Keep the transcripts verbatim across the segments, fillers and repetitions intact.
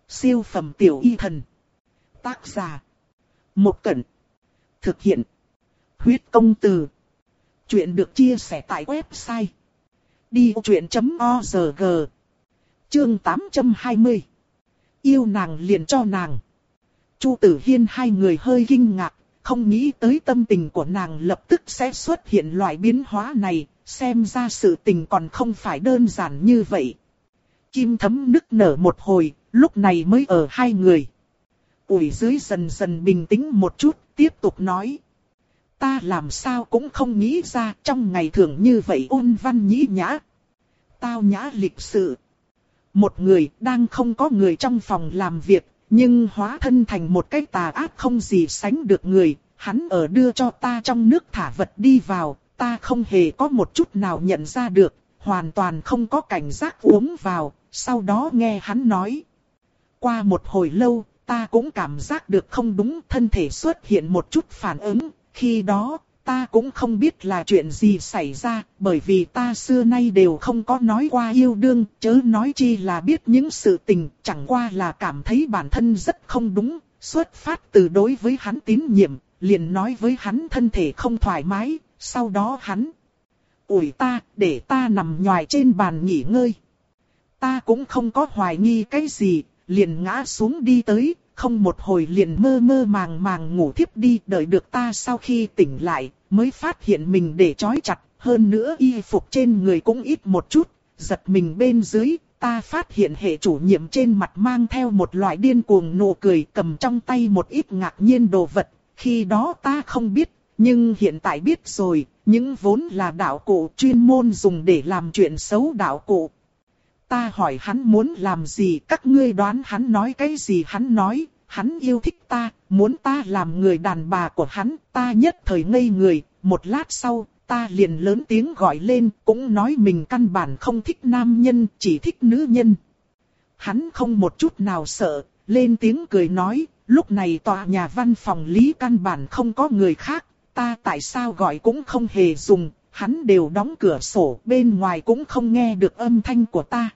Siêu phẩm tiểu y thần. Tác giả. Một Cẩn. Thực hiện. Huyết công từ. Chuyện được chia sẻ tại website đi vô chuyện chấm org. Chương tám trăm hai mươi. Yêu nàng liền cho nàng. Chu Tử Hiên hai người hơi kinh ngạc, không nghĩ tới tâm tình của nàng lập tức sẽ xuất hiện loại biến hóa này, xem ra sự tình còn không phải đơn giản như vậy. Kim Thấm nức nở một hồi, lúc này mới ở hai người. Ủi dưới dần dần bình tĩnh một chút, tiếp tục nói. Ta làm sao cũng không nghĩ ra trong ngày thường như vậy ôn văn nhĩ nhã. Tao nhã lịch sự. Một người đang không có người trong phòng làm việc, nhưng hóa thân thành một cái tà ác không gì sánh được người. Hắn ở đưa cho ta trong nước thả vật đi vào, ta không hề có một chút nào nhận ra được, hoàn toàn không có cảnh giác uống vào, sau đó nghe hắn nói. Qua một hồi lâu, ta cũng cảm giác được không đúng, thân thể xuất hiện một chút phản ứng, khi đó, ta cũng không biết là chuyện gì xảy ra, bởi vì ta xưa nay đều không có nói qua yêu đương, chớ nói chi là biết những sự tình, chẳng qua là cảm thấy bản thân rất không đúng, xuất phát từ đối với hắn tín nhiệm, liền nói với hắn thân thể không thoải mái, sau đó hắn ủi ta, để ta nằm nhoài trên bàn nghỉ ngơi. Ta cũng không có hoài nghi cái gì, liền ngã xuống đi tới, không một hồi liền mơ mơ màng màng ngủ thiếp đi, đợi được ta sau khi tỉnh lại, mới phát hiện mình để trói chặt, hơn nữa y phục trên người cũng ít một chút, giật mình bên dưới, ta phát hiện hệ chủ nhiệm trên mặt mang theo một loại điên cuồng nụ cười, cầm trong tay một ít ngạc nhiên đồ vật, khi đó ta không biết, nhưng hiện tại biết rồi, những vốn là đạo cụ chuyên môn dùng để làm chuyện xấu đạo cụ. Ta hỏi hắn muốn làm gì, các ngươi đoán hắn nói cái gì? Hắn nói, hắn yêu thích ta, muốn ta làm người đàn bà của hắn, ta nhất thời ngây người, một lát sau, ta liền lớn tiếng gọi lên, cũng nói mình căn bản không thích nam nhân, chỉ thích nữ nhân. Hắn không một chút nào sợ, lên tiếng cười nói, lúc này tòa nhà văn phòng lý căn bản không có người khác, ta tại sao gọi cũng không hề dùng, hắn đều đóng cửa sổ, bên ngoài cũng không nghe được âm thanh của ta.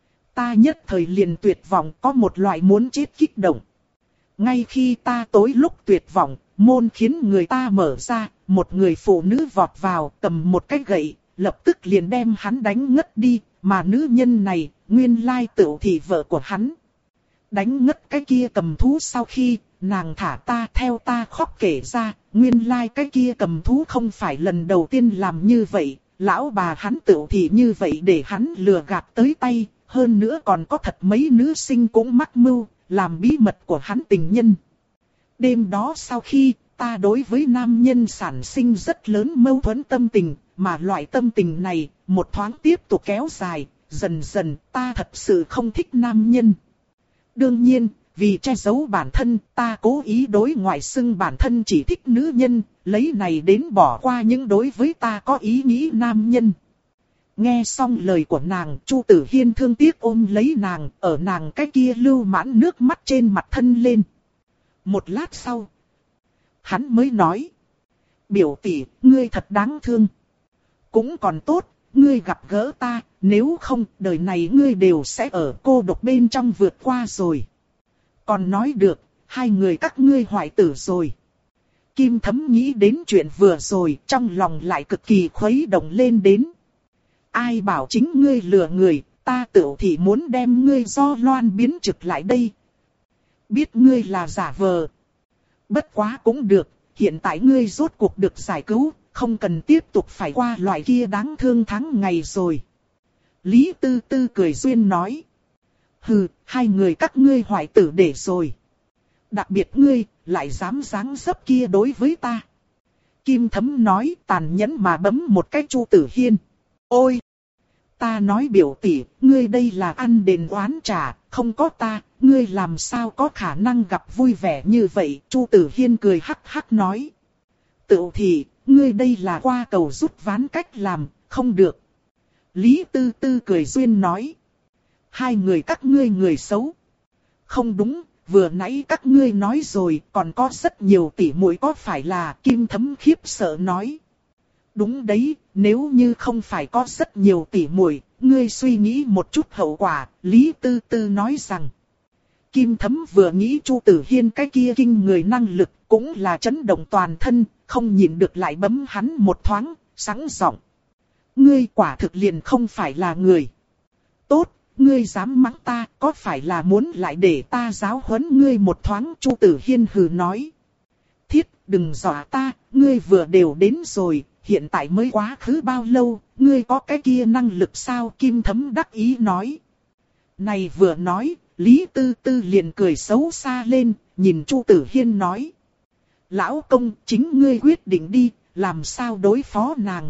Ta nhất thời liền tuyệt vọng, có một loại muốn chết kích động. Ngay khi ta tối lúc tuyệt vọng, môn khiến người ta mở ra, một người phụ nữ vọt vào, cầm một cái gậy, lập tức liền đem hắn đánh ngất đi, mà nữ nhân này, nguyên lai tựu thị vợ của hắn. Đánh ngất cái kia cầm thú sau khi, nàng thả ta theo ta khóc kể ra, nguyên lai cái kia cầm thú không phải lần đầu tiên làm như vậy, lão bà hắn tựu thị như vậy để hắn lừa gạt tới tay. Hơn nữa còn có thật mấy nữ sinh cũng mắc mưu, làm bí mật của hắn tình nhân. Đêm đó sau khi, ta đối với nam nhân sản sinh rất lớn mâu thuẫn tâm tình, mà loại tâm tình này, một thoáng tiếp tục kéo dài, dần dần ta thật sự không thích nam nhân. Đương nhiên, vì che giấu bản thân, ta cố ý đối ngoại xưng bản thân chỉ thích nữ nhân, lấy này đến bỏ qua những đối với ta có ý nghĩ nam nhân. Nghe xong lời của nàng, Chu Tử Hiên thương tiếc ôm lấy nàng, ở nàng cái kia lưu mãn nước mắt trên mặt thân lên. Một lát sau, hắn mới nói, biểu tỷ, ngươi thật đáng thương. Cũng còn tốt, ngươi gặp gỡ ta, nếu không, đời này ngươi đều sẽ ở cô độc bên trong vượt qua rồi. Còn nói được, hai người các ngươi hoại tử rồi. Kim Thấm nghĩ đến chuyện vừa rồi, trong lòng lại cực kỳ khuấy động lên đến. Ai bảo chính ngươi lừa người, ta tựu thì muốn đem ngươi do loan biến trực lại đây. Biết ngươi là giả vờ. Bất quá cũng được, hiện tại ngươi rốt cuộc được giải cứu, không cần tiếp tục phải qua loại kia đáng thương tháng ngày rồi. Lý Tư Tư cười duyên nói. Hừ, hai người các ngươi hoại tử để rồi. Đặc biệt ngươi, lại dám dáng dấp kia đối với ta. Kim Thấm nói tàn nhẫn mà bấm một cái Chu Tử Hiên. Ôi! Ta nói biểu tỷ, ngươi đây là ăn đền oán trả, không có ta, ngươi làm sao có khả năng gặp vui vẻ như vậy, Chu Tử Hiên cười hắc hắc nói. Tựu thì, ngươi đây là qua cầu rút ván cách làm, không được. Lý Tư Tư cười duyên nói. Hai người các ngươi người xấu. Không đúng, vừa nãy các ngươi nói rồi, còn có rất nhiều tỷ muội có phải là Kim Thấm khiếp sợ nói. Đúng đấy, nếu như không phải có rất nhiều tỷ muội, ngươi suy nghĩ một chút hậu quả, Lý Tư Tư nói rằng. Kim Thấm vừa nghĩ Chu Tử Hiên cái kia kinh người năng lực cũng là chấn động toàn thân, không nhịn được lại bấm hắn một thoáng, sẵn giọng. Ngươi quả thực liền không phải là người. Tốt, ngươi dám mắng ta, có phải là muốn lại để ta giáo huấn ngươi một thoáng? Chu Tử Hiên hừ nói. Thiết, đừng dọa ta, ngươi vừa đều đến rồi, hiện tại mới quá khứ bao lâu, ngươi có cái kia năng lực sao? Kim Thấm đắc ý nói. Này vừa nói, Lý Tư Tư liền cười xấu xa lên, nhìn Chu Tử Hiên nói. Lão công, chính ngươi quyết định đi, làm sao đối phó nàng.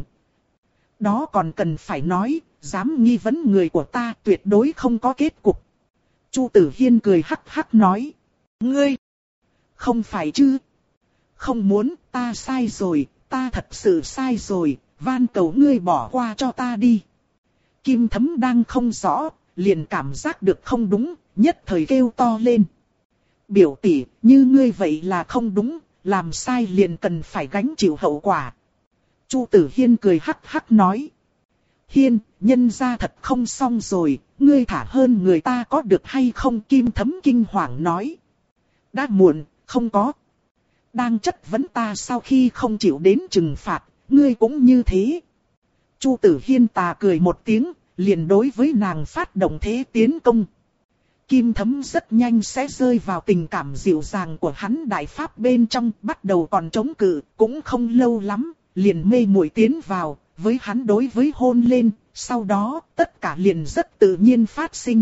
Đó còn cần phải nói, dám nghi vấn người của ta tuyệt đối không có kết cục. Chu Tử Hiên cười hắc hắc nói. Ngươi, không phải chứ. Không muốn, ta sai rồi, ta thật sự sai rồi, van cầu ngươi bỏ qua cho ta đi. Kim Thấm đang không rõ, liền cảm giác được không đúng, nhất thời kêu to lên. Biểu tỷ, như ngươi vậy là không đúng, làm sai liền cần phải gánh chịu hậu quả. Chu Tử Hiên cười hắc hắc nói. Hiên, nhân ra thật không xong rồi, ngươi thả hơn người ta có được hay không? Kim Thấm kinh hoàng nói. Đã muộn, không có. Đang chất vấn ta sau khi không chịu đến trừng phạt, ngươi cũng như thế. Chu Tử Hiên tà cười một tiếng, liền đối với nàng phát động thế tiến công. Kim Thấm rất nhanh sẽ rơi vào tình cảm dịu dàng của hắn đại pháp bên trong, bắt đầu còn chống cự, cũng không lâu lắm, liền mê muội tiến vào, với hắn đối với hôn lên, sau đó tất cả liền rất tự nhiên phát sinh.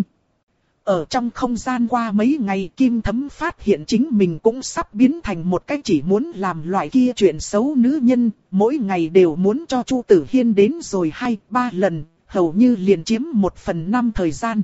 Ở trong không gian qua mấy ngày, Kim Thấm phát hiện chính mình cũng sắp biến thành một cái chỉ muốn làm loại kia chuyện xấu nữ nhân, mỗi ngày đều muốn cho Chu Tử Hiên đến rồi hai, ba lần, hầu như liền chiếm một phần năm thời gian.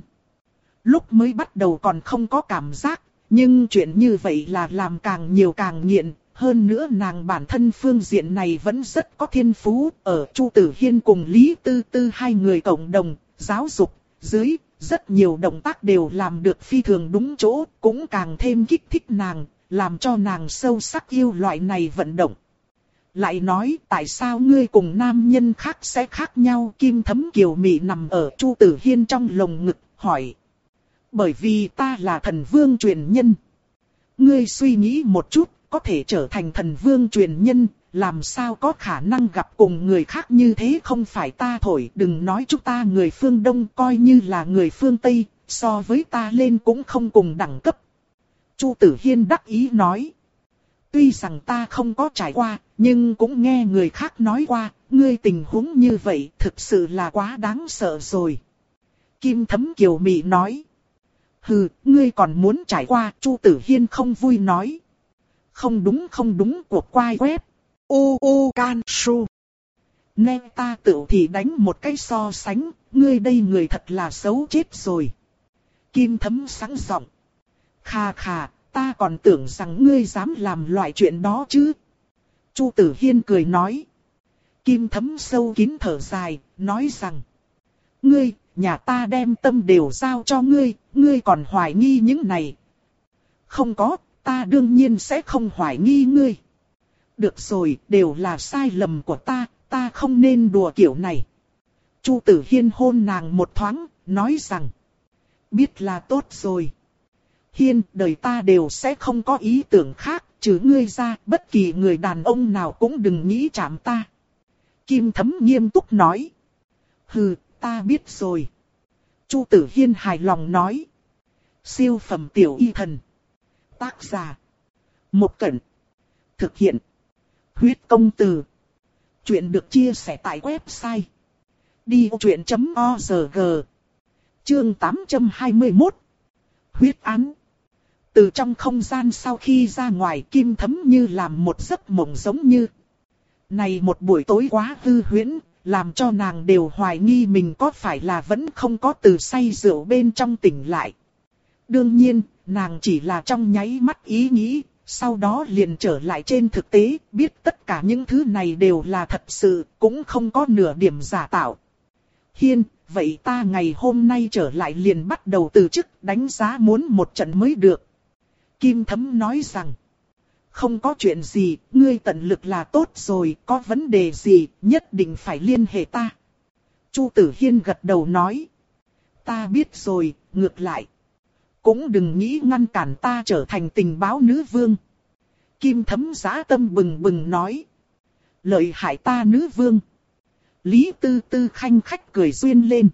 Lúc mới bắt đầu còn không có cảm giác, nhưng chuyện như vậy là làm càng nhiều càng nghiện. Hơn nữa nàng bản thân phương diện này vẫn rất có thiên phú, ở Chu Tử Hiên cùng Lý Tư Tư hai người cộng đồng, giáo dục, dưới, rất nhiều động tác đều làm được phi thường đúng chỗ, cũng càng thêm kích thích nàng, làm cho nàng sâu sắc yêu loại này vận động. Lại nói tại sao ngươi cùng nam nhân khác sẽ khác nhau? Kim Thấm kiều mị nằm ở Chu Tử Hiên trong lồng ngực, hỏi. Bởi vì ta là thần vương truyền nhân. Ngươi suy nghĩ một chút, có thể trở thành thần vương truyền nhân, làm sao có khả năng gặp cùng người khác như thế? Không phải ta thổi, đừng nói chúng ta người phương Đông, coi như là người phương Tây, so với ta lên cũng không cùng đẳng cấp. Chu Tử Hiên đắc ý nói. Tuy rằng ta không có trải qua, nhưng cũng nghe người khác nói qua, ngươi tình huống như vậy thực sự là quá đáng sợ rồi. Kim Thấm kiều mị nói. Hừ, ngươi còn muốn trải qua? Chu Tử Hiên không vui nói. Không đúng không đúng, cuộc quay web. U U Can Su. Nè ta tự thì đánh một cái so sánh, ngươi đây người thật là xấu chết rồi. Kim Thấm sẵn giọng. Khà khà, ta còn tưởng rằng ngươi dám làm loại chuyện đó chứ. Chu Tử Hiên cười nói. Kim Thấm sâu kín thở dài, nói rằng. Ngươi, nhà ta đem tâm đều giao cho ngươi, ngươi còn hoài nghi những này. Không có, ta đương nhiên sẽ không hoài nghi ngươi. Được rồi, đều là sai lầm của ta, ta không nên đùa kiểu này. Chu Tử Hiên hôn nàng một thoáng, nói rằng. Biết là tốt rồi. Hiên, đời ta đều sẽ không có ý tưởng khác, trừ ngươi ra, bất kỳ người đàn ông nào cũng đừng nghĩ chạm ta. Kim Thấm nghiêm túc nói. Hừ, ta biết rồi. Chu Tử Hiên hài lòng nói. Siêu phẩm tiểu y thần. Tác giả. Một Cẩn. Thực hiện. Huyết công từ. Chuyện được chia sẻ tại website. đi vô chuyện chấm org. Chương tám trăm hai mươi mốt. Huyết án. Từ trong không gian sau khi ra ngoài, Kim Thấm như làm một giấc mộng giống như. Này một buổi tối quá hư huyễn, làm cho nàng đều hoài nghi mình có phải là vẫn không có từ say rượu bên trong tỉnh lại. Đương nhiên, nàng chỉ là trong nháy mắt ý nghĩ, sau đó liền trở lại trên thực tế, biết tất cả những thứ này đều là thật sự, cũng không có nửa điểm giả tạo. Hiên, vậy ta ngày hôm nay trở lại liền bắt đầu từ chức, đánh giá muốn một trận mới được. Kim Thấm nói rằng, không có chuyện gì, ngươi tận lực là tốt rồi, có vấn đề gì, nhất định phải liên hệ ta. Chu Tử Hiên gật đầu nói, ta biết rồi, ngược lại. cũng đừng nghĩ ngăn cản ta trở thành tình báo nữ vương. Kim Thấm dã tâm bừng bừng nói. Lợi hại ta nữ vương. Lý Tư Tư khanh khách cười duyên lên.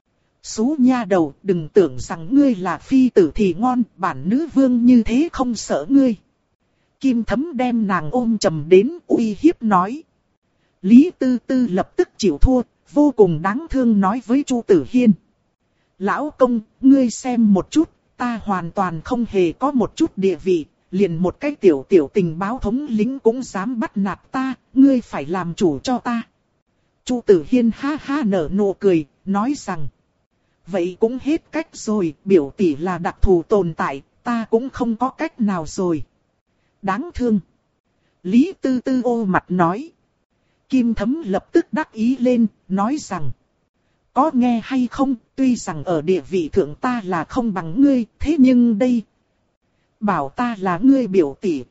Xú nha đầu, đừng tưởng rằng ngươi là phi tử thì ngon, bản nữ vương như thế không sợ ngươi. Kim Thấm đem nàng ôm chầm đến uy hiếp nói. Lý Tư Tư lập tức chịu thua, vô cùng đáng thương nói với Chu Tử Hiên. Lão công, ngươi xem một chút, ta hoàn toàn không hề có một chút địa vị, liền một cái tiểu tiểu tình báo thống lĩnh cũng dám bắt nạt ta, ngươi phải làm chủ cho ta. Chu Tử Hiên ha ha nở nụ cười, nói rằng. Vậy cũng hết cách rồi, biểu tỷ là đặc thù tồn tại, ta cũng không có cách nào rồi. Đáng thương. Lý Tư Tư ô mặt nói. Kim Thấm lập tức đắc ý lên, nói rằng. Có nghe hay không, tuy rằng ở địa vị thượng ta là không bằng ngươi, thế nhưng đây. Bảo ta là ngươi biểu tỷ.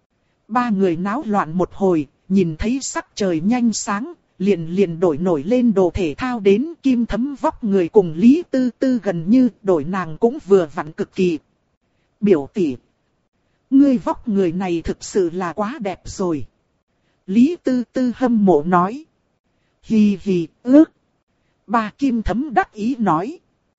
Ba người náo loạn một hồi, nhìn thấy sắc trời nhanh sáng, liền liền đổi nổi lên đồ thể thao đến. Kim Thấm vóc người cùng Lý Tư Tư gần như, đổi nàng cũng vừa vặn cực kỳ. Biểu tỷ. Ngươi vóc người này thực sự là quá đẹp rồi. Lý Tư Tư hâm mộ nói. Hì hì, ước. Bà Kim Thấm đắc ý nói.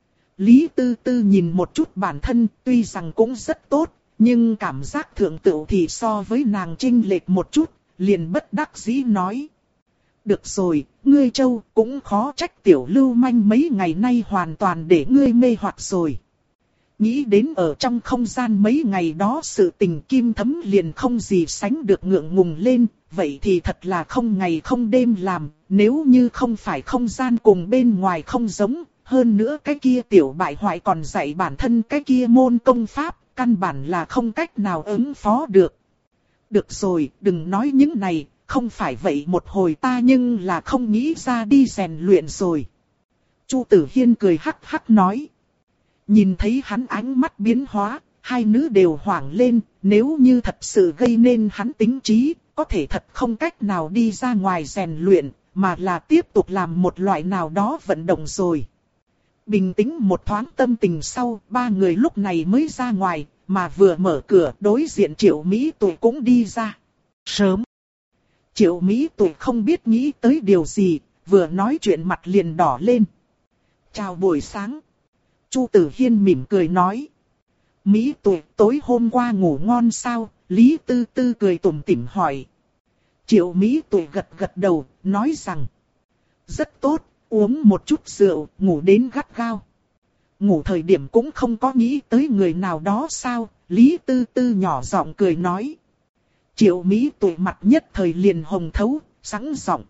Lý Tư Tư nhìn một chút bản thân, tuy rằng cũng rất tốt, nhưng cảm giác thượng tựu thì so với nàng chênh lệch một chút, liền bất đắc dĩ nói. Được rồi, ngươi Châu cũng khó trách tiểu lưu manh mấy ngày nay hoàn toàn để ngươi mê hoặc rồi. Nghĩ đến ở trong không gian mấy ngày đó sự tình Kim Thấm liền không gì sánh được ngượng ngùng lên, vậy thì thật là không ngày không đêm làm, nếu như không phải không gian cùng bên ngoài không giống, hơn nữa cái kia tiểu bại hoại còn dạy bản thân cái kia môn công pháp, căn bản là không cách nào ứng phó được. Được rồi, đừng nói những này, không phải vậy một hồi ta nhưng là không nghĩ ra đi rèn luyện rồi. Chu Tử Hiên cười hắc hắc nói. Nhìn thấy hắn ánh mắt biến hóa, hai nữ đều hoảng lên, nếu như thật sự gây nên hắn tính trí, có thể thật không cách nào đi ra ngoài rèn luyện, mà là tiếp tục làm một loại nào đó vận động rồi. Bình tĩnh một thoáng tâm tình sau, ba người lúc này mới ra ngoài, mà vừa mở cửa đối diện Triệu Mỹ Tuệ cũng đi ra. Sớm. Triệu Mỹ Tuệ không biết nghĩ tới điều gì, vừa nói chuyện mặt liền đỏ lên. Chào buổi sáng. Chu Tử Hiên mỉm cười nói. Mỹ Tuệ tối hôm qua ngủ ngon sao? Lý Tư Tư cười tủm tỉm hỏi. Triệu Mỹ Tuệ gật gật đầu, nói rằng. Rất tốt, uống một chút rượu, ngủ đến gắt gao. Ngủ thời điểm cũng không có nghĩ tới người nào đó sao? Lý Tư Tư nhỏ giọng cười nói. Triệu Mỹ Tuệ mặt nhất thời liền hồng thấu, sẵn giọng.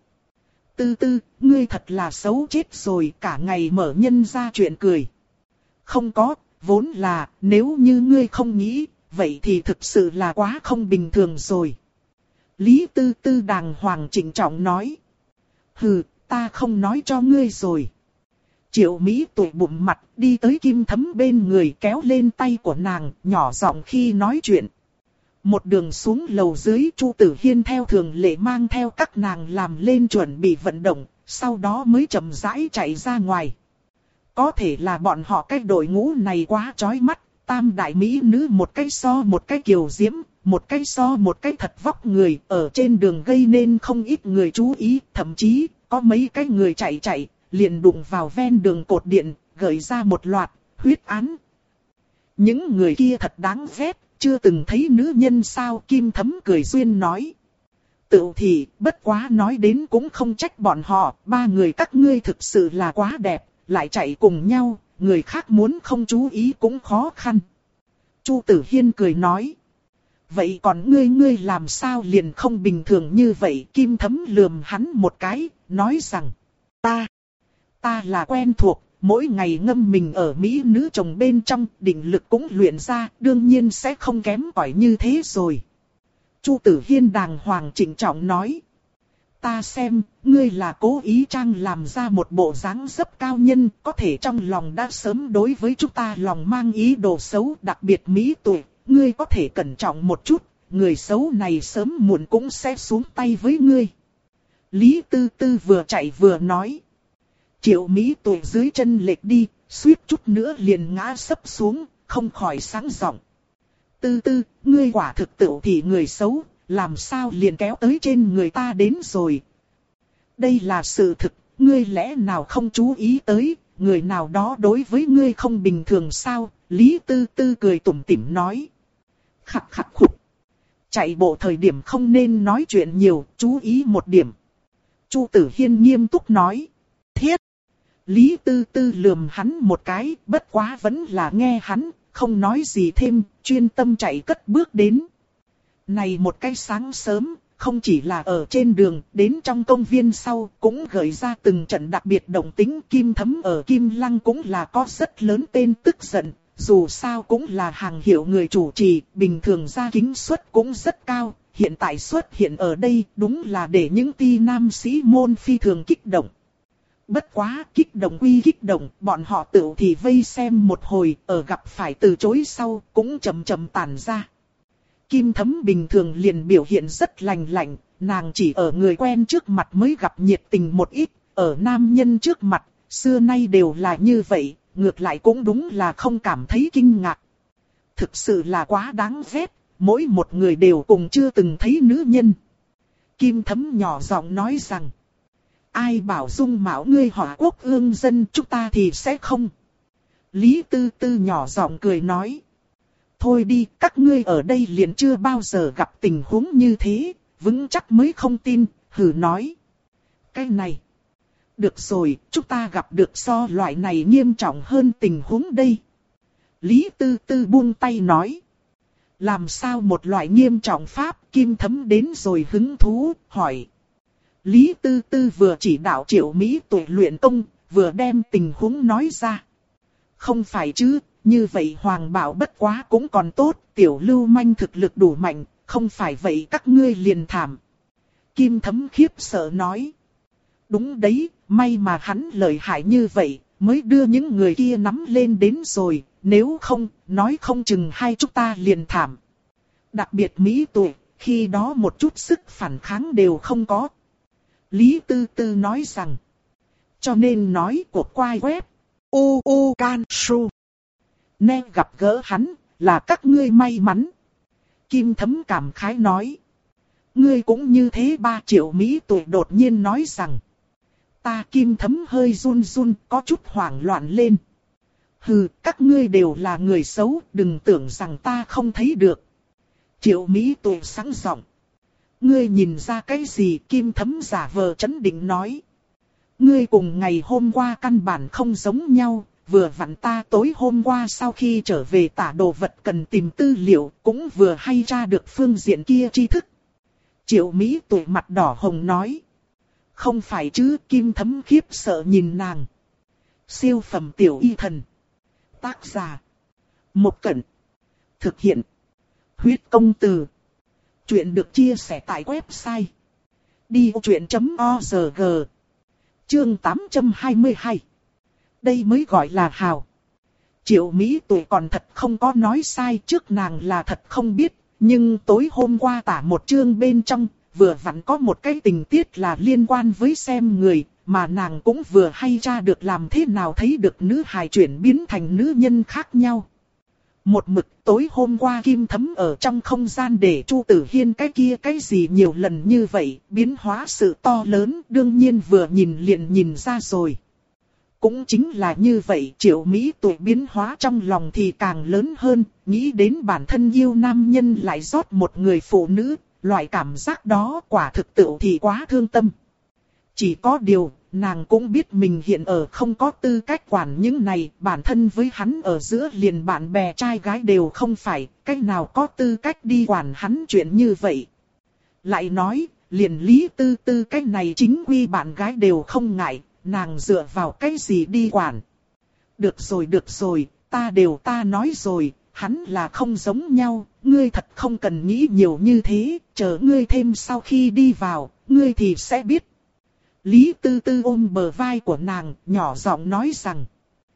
Tư Tư, ngươi thật là xấu chết rồi, cả ngày mở nhân ra chuyện cười. Không có, vốn là, nếu như ngươi không nghĩ, vậy thì thực sự là quá không bình thường rồi. Lý Tư Tư đàng hoàng trịnh trọng nói. Hừ, ta không nói cho ngươi rồi. Triệu Mỹ Tuệ bụng mặt đi tới Kim Thấm bên người kéo lên tay của nàng, nhỏ giọng khi nói chuyện. Một đường xuống lầu dưới, Chu Tử Hiên theo thường lệ mang theo các nàng làm lên chuẩn bị vận động, sau đó mới chậm rãi chạy ra ngoài. Có thể là bọn họ cái đội ngũ này quá chói mắt, tam đại mỹ nữ một cái so một cái kiều diễm, một cái so một cái thật vóc người, ở trên đường gây nên không ít người chú ý, thậm chí có mấy cái người chạy chạy, liền đụng vào ven đường cột điện, gợi ra một loạt huyết án. Những người kia thật đáng ghét, chưa từng thấy nữ nhân sao? Kim Thấm cười duyên nói. Tự thì, bất quá nói đến cũng không trách bọn họ, ba người các ngươi thực sự là quá đẹp, lại chạy cùng nhau, người khác muốn không chú ý cũng khó khăn. Chu Tử Hiên cười nói. Vậy còn ngươi ngươi làm sao liền không bình thường như vậy? Kim Thấm lườm hắn một cái, nói rằng. Ta, ta là quen thuộc, mỗi ngày ngâm mình ở mỹ nữ chồng bên trong, định lực cũng luyện ra, đương nhiên sẽ không kém cỏi như thế rồi. Chu Tử Hiên đàng hoàng trịnh trọng nói. Ta xem, ngươi là cố ý trang làm ra một bộ dáng dấp cao nhân, có thể trong lòng đã sớm đối với chúng ta lòng mang ý đồ xấu, đặc biệt Mỹ Tuệ, ngươi có thể cẩn trọng một chút, người xấu này sớm muộn cũng sẽ xuống tay với ngươi. Lý Tư Tư vừa chạy vừa nói. Triệu Mỹ Tuệ dưới chân lệch đi, suýt chút nữa liền ngã sấp xuống, không khỏi sáng giọng. Tư tư, ngươi quả thực tựu thì người xấu, làm sao liền kéo tới trên người ta đến rồi. Đây là sự thực, ngươi lẽ nào không chú ý tới, người nào đó đối với ngươi không bình thường sao? Lý Tư Tư cười tủm tỉm nói. Khặt khặt khục. Chạy bộ thời điểm không nên nói chuyện nhiều, chú ý một điểm. Chu Tử Hiên nghiêm túc nói. Thiết. Lý Tư Tư lườm hắn một cái, bất quá vẫn là nghe hắn, không nói gì thêm, chuyên tâm chạy cất bước đến. Này một cái sáng sớm, không chỉ là ở trên đường, đến trong công viên sau, cũng gợi ra từng trận đặc biệt động tính. Kim Thấm ở Kim Lăng cũng là có rất lớn tên tức giận, dù sao cũng là hàng hiệu người chủ trì, bình thường ra kính suất cũng rất cao, hiện tại xuất hiện ở đây đúng là để những ti nam sĩ môn phi thường kích động. Bất quá kích động quy kích động, bọn họ tự thì vây xem một hồi, ở gặp phải từ chối sau, cũng chậm chậm tản ra. Kim Thấm bình thường liền biểu hiện rất lành lạnh, nàng chỉ ở người quen trước mặt mới gặp nhiệt tình một ít, ở nam nhân trước mặt, xưa nay đều là như vậy, ngược lại cũng đúng là không cảm thấy kinh ngạc. Thực sự là quá đáng ghét, mỗi một người đều cùng chưa từng thấy nữ nhân. Kim Thấm nhỏ giọng nói rằng, ai bảo dung mạo ngươi họ quốc ương dân chúng ta thì sẽ không. Lý Tư Tư nhỏ giọng cười nói. Thôi đi, các ngươi ở đây liền chưa bao giờ gặp tình huống như thế, vững chắc mới không tin, hừ nói. Cái này. Được rồi, chúng ta gặp được so loại này nghiêm trọng hơn tình huống đây. Lý Tư Tư buông tay nói. Làm sao một loại nghiêm trọng pháp? Kim Thấm đến rồi hứng thú, hỏi. Lý Tư Tư vừa chỉ đạo Triệu Mỹ Tuệ luyện công, vừa đem tình huống nói ra. Không phải chứ, như vậy Hoàng Bảo bất quá cũng còn tốt, tiểu lưu manh thực lực đủ mạnh, không phải vậy các ngươi liền thảm. Kim Thấm khiếp sợ nói. Đúng đấy, may mà hắn lợi hại như vậy, mới đưa những người kia nắm lên đến rồi, nếu không, nói không chừng hai chúng ta liền thảm. Đặc biệt Mỹ Tuệ, khi đó một chút sức phản kháng đều không có. Lý Tư Tư nói rằng, cho nên nói cuộc quay web, u u can su. Nên gặp gỡ hắn, là các ngươi may mắn. Kim Thấm cảm khái nói. Ngươi cũng như thế. Ba Triệu Mỹ Tuệ đột nhiên nói rằng. Ta Kim Thấm hơi run run, có chút hoảng loạn lên. Hừ, các ngươi đều là người xấu, đừng tưởng rằng ta không thấy được. Triệu Mỹ Tuệ sáng giọng. Ngươi nhìn ra cái gì? Kim Thấm giả vờ trấn định nói. Ngươi cùng ngày hôm qua căn bản không giống nhau, vừa vặn ta tối hôm qua sau khi trở về tả đồ vật cần tìm tư liệu, cũng vừa hay tra được phương diện kia tri thức. Triệu Mỹ Tuệ mặt đỏ hồng nói. Không phải chứ? Kim Thấm khiếp sợ nhìn nàng. Siêu phẩm tiểu y thần. Tác giả. Một Cẩn. Thực hiện. Huyết công từ. Chuyện được chia sẻ tại website. đi vô chuyện chấm org. Chương tám trăm hai mươi hai. Đây mới gọi là hào. Triệu Mỹ Tuệ còn thật không có nói sai, trước nàng là thật không biết. Nhưng tối hôm qua tả một chương bên trong, vừa vặn có một cái tình tiết là liên quan với xem người, mà nàng cũng vừa hay tra được làm thế nào thấy được nữ hài chuyển biến thành nữ nhân khác nhau. Một mực tối hôm qua Kim Thấm ở trong không gian để Chu Tử Hiên cái kia cái gì nhiều lần như vậy, biến hóa sự to lớn, đương nhiên vừa nhìn liền nhìn ra rồi. Cũng chính là như vậy, Triệu Mỹ Tuệ biến hóa trong lòng thì càng lớn hơn, nghĩ đến bản thân yêu nam nhân lại rót một người phụ nữ, loại cảm giác đó quả thực tự thì quá thương tâm. Chỉ có điều, nàng cũng biết mình hiện ở không có tư cách quản những này, bản thân với hắn ở giữa liền bạn bè trai gái đều không phải, cách nào có tư cách đi quản hắn chuyện như vậy. Lại nói, liền Lý Tư Tư cách này chính quy bạn gái đều không ngại, nàng dựa vào cái gì đi quản. Được rồi được rồi, ta đều ta nói rồi, hắn là không giống nhau, ngươi thật không cần nghĩ nhiều như thế, chờ ngươi thêm sau khi đi vào, ngươi thì sẽ biết. Lý Tư Tư ôm bờ vai của nàng, nhỏ giọng nói rằng.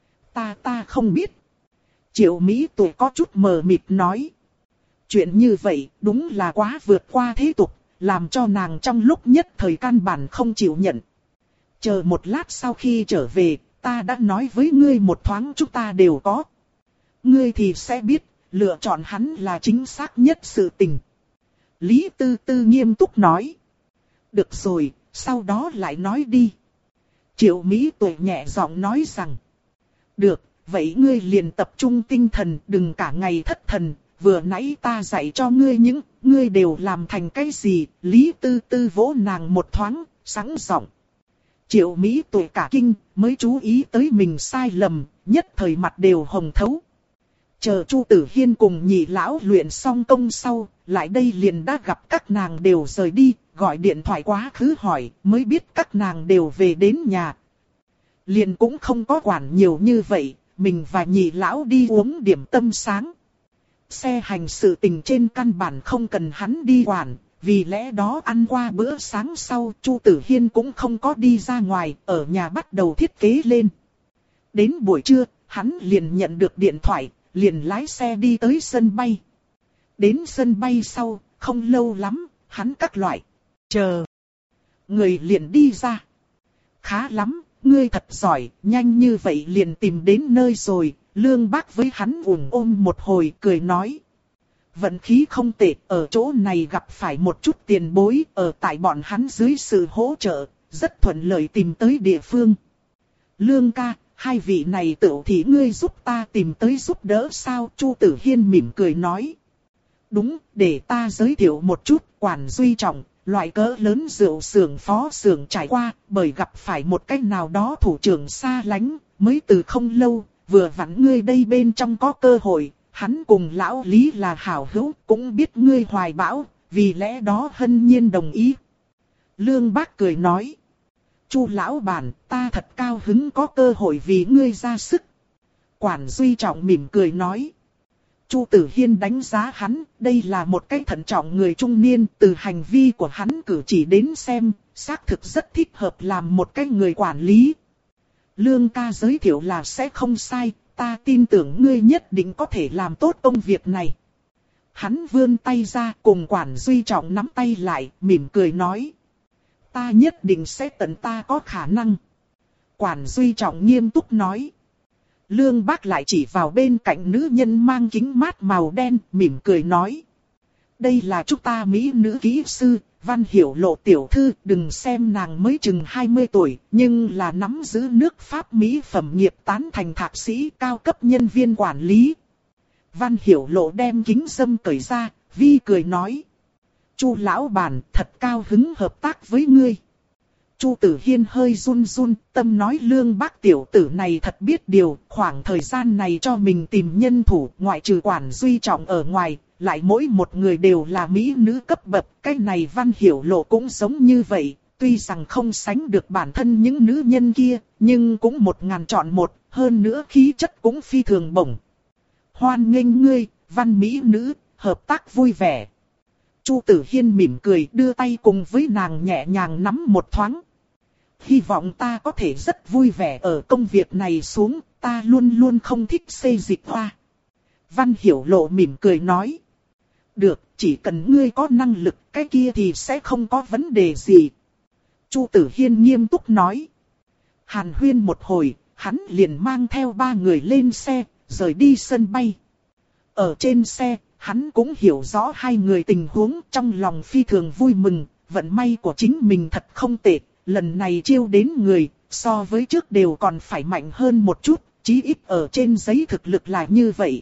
Ta ta không biết. Triệu Mỹ Tuệ có chút mờ mịt nói. Chuyện như vậy đúng là quá vượt qua thế tục, làm cho nàng trong lúc nhất thời căn bản không chịu nhận. Chờ một lát sau khi trở về, ta đã nói với ngươi một thoáng chúng ta đều có. ngươi thì sẽ biết, lựa chọn hắn là chính xác nhất sự tình. Lý Tư Tư nghiêm túc nói. Được rồi, sau đó lại nói đi. Triệu Mỹ Tuệ nhẹ giọng nói rằng. Được, vậy ngươi liền tập trung tinh thần, đừng cả ngày thất thần. Vừa nãy ta dạy cho ngươi những, ngươi đều làm thành cái gì? Lý Tư Tư vỗ nàng một thoáng, sẵn giọng. Triệu Mỹ Tuệ cả kinh, mới chú ý tới mình sai lầm, nhất thời mặt đều hồng thấu. Chờ Chu Tử Hiên cùng nhị lão luyện xong công sau, lại đây liền đã gặp các nàng đều rời đi, gọi điện thoại quá khứ hỏi, mới biết các nàng đều về đến nhà. Liền cũng không có quản nhiều như vậy, mình và nhị lão đi uống điểm tâm sáng. Xe hành sự tình trên căn bản không cần hắn đi quản, vì lẽ đó ăn qua bữa sáng sau, Chu Tử Hiên cũng không có đi ra ngoài, ở nhà bắt đầu thiết kế lên. Đến buổi trưa, hắn liền nhận được điện thoại, liền lái xe đi tới sân bay. Đến sân bay sau, không lâu lắm, hắn các loại, chờ. Người liền đi ra. Khá lắm, ngươi thật giỏi, nhanh như vậy liền tìm đến nơi rồi. Lương Bác với hắn ủng ôm một hồi cười nói. Vận khí không tệ, ở chỗ này gặp phải một chút tiền bối, ở tại bọn hắn dưới sự hỗ trợ, rất thuận lợi tìm tới địa phương. Lương ca, hai vị này tự thì ngươi giúp ta tìm tới giúp đỡ sao? Chu Tử Hiên mỉm cười nói. Đúng, để ta giới thiệu một chút, Quản Duy Trọng, loại cỡ lớn rượu xưởng phó xưởng trải qua, bởi gặp phải một cách nào đó thủ trưởng xa lánh, mới từ không lâu, vừa vặn ngươi đây bên trong có cơ hội, hắn cùng lão Lý là hảo hữu, cũng biết ngươi hoài bão, vì lẽ đó hân nhiên đồng ý. Lương Bác cười nói. Chu lão bản, ta thật cao hứng có cơ hội vì ngươi ra sức. Quản Duy Trọng mỉm cười nói. Chu Tử Hiên đánh giá hắn, đây là một cái thận trọng người trung niên, từ hành vi của hắn cử chỉ đến xem, xác thực rất thích hợp làm một cái người quản lý. Lương ca giới thiệu là sẽ không sai, ta tin tưởng ngươi nhất định có thể làm tốt công việc này. Hắn vươn tay ra cùng Quản Duy Trọng nắm tay lại, mỉm cười nói. Ta nhất định sẽ tận ta có khả năng. Quản Duy Trọng nghiêm túc nói. Lương Bác lại chỉ vào bên cạnh nữ nhân mang kính mát màu đen, mỉm cười nói. Đây là chúng ta mỹ nữ kỹ sư, Văn Hiểu Lộ tiểu thư, đừng xem nàng mới chừng hai mươi tuổi, nhưng là nắm giữ nước Pháp mỹ phẩm nghiệp tán thành thạc sĩ cao cấp nhân viên quản lý. Văn Hiểu Lộ đem kính dâm cởi ra, vi cười nói. Chu lão bản, thật cao hứng hợp tác với ngươi. Chu Tử Hiên hơi run run, tâm nói Lương Bác tiểu tử này thật biết điều, khoảng thời gian này cho mình tìm nhân thủ, ngoại trừ Quản Duy Trọng ở ngoài, lại mỗi một người đều là mỹ nữ cấp bậc, cái này Văn Hiểu Lộ cũng giống như vậy, tuy rằng không sánh được bản thân những nữ nhân kia, nhưng cũng một ngàn chọn một, hơn nữa khí chất cũng phi thường bổng. Hoan nghênh ngươi, Văn mỹ nữ, hợp tác vui vẻ. Chu Tử Hiên mỉm cười đưa tay cùng với nàng nhẹ nhàng nắm một thoáng. Hy vọng ta có thể rất vui vẻ ở công việc này xuống, ta luôn luôn không thích xê dịch hoa. Văn Hiểu Lộ mỉm cười nói. Được, chỉ cần ngươi có năng lực, cái kia thì sẽ không có vấn đề gì. Chu Tử Hiên nghiêm túc nói. Hàn huyên một hồi, hắn liền mang theo ba người lên xe, rời đi sân bay. Ở trên xe, hắn cũng hiểu rõ hai người tình huống, trong lòng phi thường vui mừng, vận may của chính mình thật không tệ, lần này chiêu đến người, so với trước đều còn phải mạnh hơn một chút, chí ít ở trên giấy thực lực là như vậy.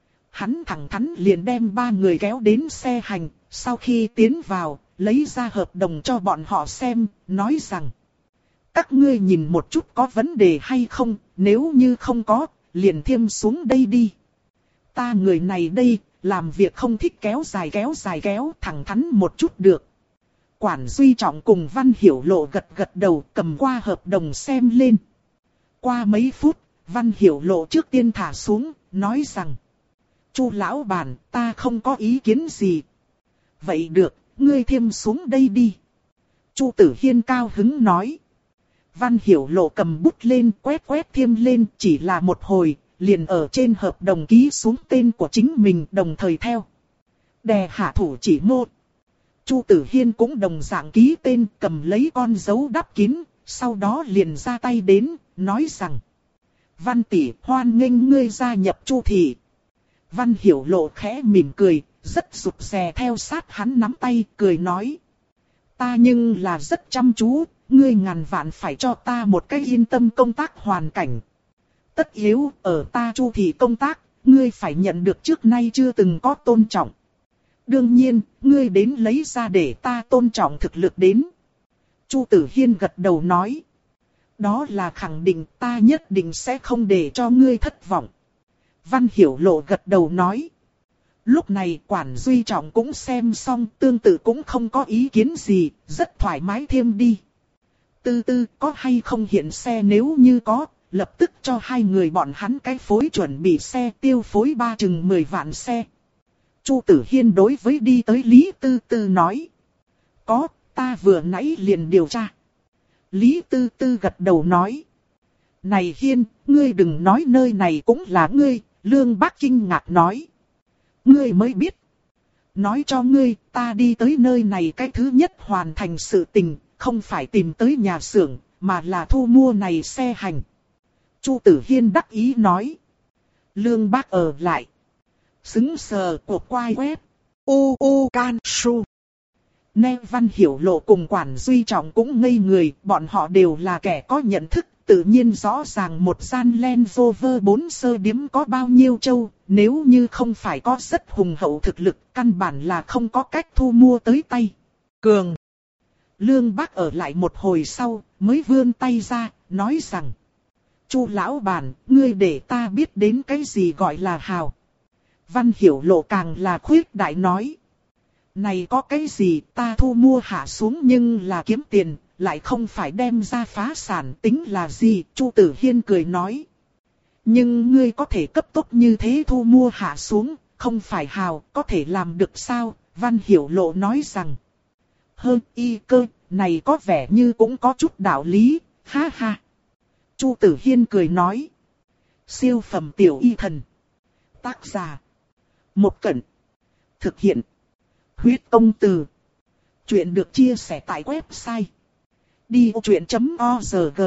Hắn thẳng thắn liền đem ba người kéo đến xe hành, sau khi tiến vào, lấy ra hợp đồng cho bọn họ xem, nói rằng. Các ngươi nhìn một chút có vấn đề hay không, nếu như không có, liền thêm xuống đây đi. Ta người này đây, làm việc không thích kéo dài kéo dài kéo, thẳng thắn một chút được. Quản Duy Trọng cùng Văn Hiểu Lộ gật gật đầu, cầm qua hợp đồng xem lên. Qua mấy phút, Văn Hiểu Lộ trước tiên thả xuống, nói rằng. Chu lão bản, ta không có ý kiến gì. Vậy được, ngươi thêm xuống đây đi. Chu Tử Hiên cao hứng nói. Văn Hiểu Lộ cầm bút lên, quét quét thêm lên, chỉ là một hồi, liền ở trên hợp đồng ký xuống tên của chính mình, đồng thời theo. Đè hạ thủ chỉ một. Chu Tử Hiên cũng đồng dạng ký tên, cầm lấy con dấu đắp kín, sau đó liền ra tay đến, nói rằng. Văn tỷ, hoan nghênh ngươi gia nhập Chu thị. Văn Hiểu Lộ khẽ mỉm cười, rất rụt rè theo sát hắn nắm tay, cười nói. Ta nhưng là rất chăm chú, ngươi ngàn vạn phải cho ta một cái yên tâm công tác hoàn cảnh. Tất yếu, ở ta Chu thị công tác, ngươi phải nhận được trước nay chưa từng có tôn trọng. Đương nhiên, ngươi đến lấy ra để ta tôn trọng thực lực đến. Chu Tử Hiên gật đầu nói. Đó là khẳng định, ta nhất định sẽ không để cho ngươi thất vọng. Văn Hiểu Lộ gật đầu nói. Lúc này Quản Duy Trọng cũng xem xong, tương tự cũng không có ý kiến gì, rất thoải mái thêm đi. Tư tư có hay không hiện xe, nếu như có, lập tức cho hai người bọn hắn cái phối chuẩn bị xe, tiêu phối ba chừng mười vạn xe. Chu Tử Hiên đối với đi tới Lý Tư Tư nói. Có, ta vừa nãy liền điều tra. Lý Tư Tư gật đầu nói. Này Hiên, ngươi đừng nói nơi này cũng là ngươi, Lương Bác kinh ngạc nói. Ngươi mới biết. Nói cho ngươi, ta đi tới nơi này cái thứ nhất hoàn thành sự tình, không phải tìm tới nhà xưởng, mà là thu mua này xe hành. Chu Tử Hiên đắc ý nói. Lương Bác ở lại. Xứng sờ cuộc quay web. U U Can Su. Nghe Văn Hiểu Lộ cùng Quản Duy Trọng cũng ngây người, bọn họ đều là kẻ có nhận thức, tự nhiên rõ ràng một gian Land Rover bốn sơ điếm có bao nhiêu châu, nếu như không phải có rất hùng hậu thực lực, căn bản là không có cách thu mua tới tay. Cường. Lương Bác ở lại một hồi sau, mới vươn tay ra, nói rằng. Chu lão bản, ngươi để ta biết đến cái gì gọi là hào. Văn Hiểu Lộ càng là khuyết đại nói. Này có cái gì ta thu mua hạ xuống nhưng là kiếm tiền, lại không phải đem ra phá sản, tính là gì? Chu Tử Hiên cười nói. Nhưng ngươi có thể cấp tốc như thế thu mua hạ xuống, không phải hào, có thể làm được sao? Văn Hiểu Lộ nói rằng. Hơn y cơ, này có vẻ như cũng có chút đạo lý, ha ha. Chu Tử Hiên cười nói. Siêu phẩm tiểu y thần. Tác giả. Một Cẩn. Thực hiện. Huyết Công Từ. Chuyện được chia sẻ tại website đi ô chuyện chấm org.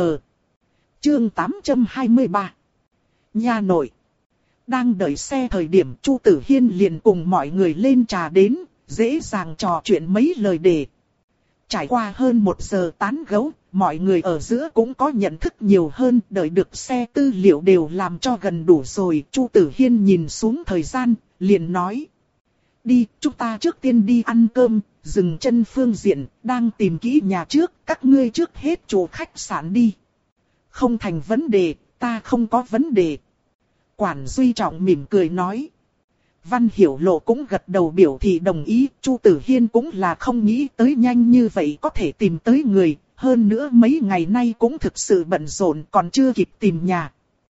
Chương tám trăm hai mươi ba. Nhà nội. Đang đợi xe thời điểm Chu Tử Hiên liền cùng mọi người lên trà đến, dễ dàng trò chuyện mấy lời đề. Trải qua hơn một giờ tán gẫu, mọi người ở giữa cũng có nhận thức nhiều hơn, đợi được xe tư liệu đều làm cho gần đủ rồi. Chu Tử Hiên nhìn xuống thời gian, liền nói. Đi, chúng ta trước tiên đi ăn cơm, dừng chân phương diện, đang tìm kỹ nhà trước, các ngươi trước hết chỗ khách sạn đi. Không thành vấn đề, ta không có vấn đề. Quản Duy Trọng mỉm cười nói. Văn Hiểu Lộ cũng gật đầu biểu thị đồng ý, Chu Tử Hiên cũng là không nghĩ tới nhanh như vậy có thể tìm tới người, hơn nữa mấy ngày nay cũng thực sự bận rộn còn chưa kịp tìm nhà.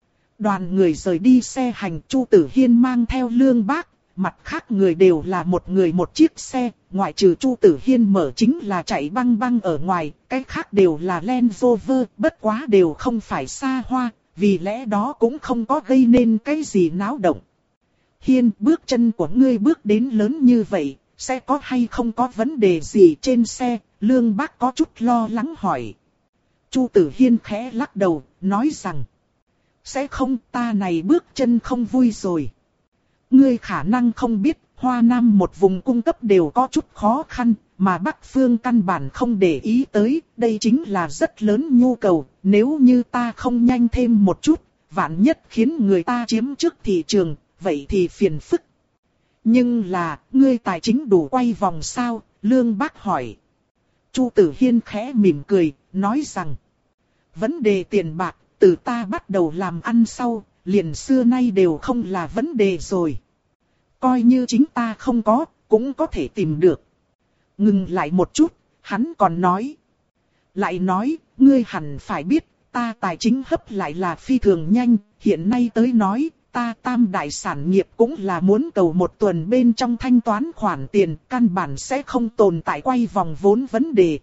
Đoàn người rời đi xe hành, Chu Tử Hiên mang theo Lương Bác, mặt khác người đều là một người một chiếc xe, ngoại trừ Chu Tử Hiên mở chính là chạy băng băng ở ngoài, cái khác đều là Land Rover, bất quá đều không phải xa hoa, vì lẽ đó cũng không có gây nên cái gì náo động. Hiên, bước chân của ngươi bước đến lớn như vậy, sẽ có hay không có vấn đề gì trên xe? Lương Bác có chút lo lắng hỏi. Chu Tử Hiên khẽ lắc đầu, nói rằng. Sẽ không, ta này bước chân không vui rồi. Ngươi khả năng không biết, Hoa Nam một vùng cung cấp đều có chút khó khăn, mà Bắc Phương căn bản không để ý tới, đây chính là rất lớn nhu cầu, nếu như ta không nhanh thêm một chút, vạn nhất khiến người ta chiếm trước thị trường, vậy thì phiền phức. Nhưng là, ngươi tài chính đủ quay vòng sao? Lương Bác hỏi. Chu Tử Hiên khẽ mỉm cười, nói rằng. Vấn đề tiền bạc, từ ta bắt đầu làm ăn sau, liền xưa nay đều không là vấn đề rồi. Coi như chính ta không có, cũng có thể tìm được. Ngừng lại một chút, hắn còn nói. Lại nói, ngươi hẳn phải biết, ta tài chính hấp lại là phi thường nhanh, hiện nay tới nói, ta tam đại sản nghiệp cũng là muốn cầu một tuần bên trong thanh toán khoản tiền, căn bản sẽ không tồn tại quay vòng vốn vấn đề.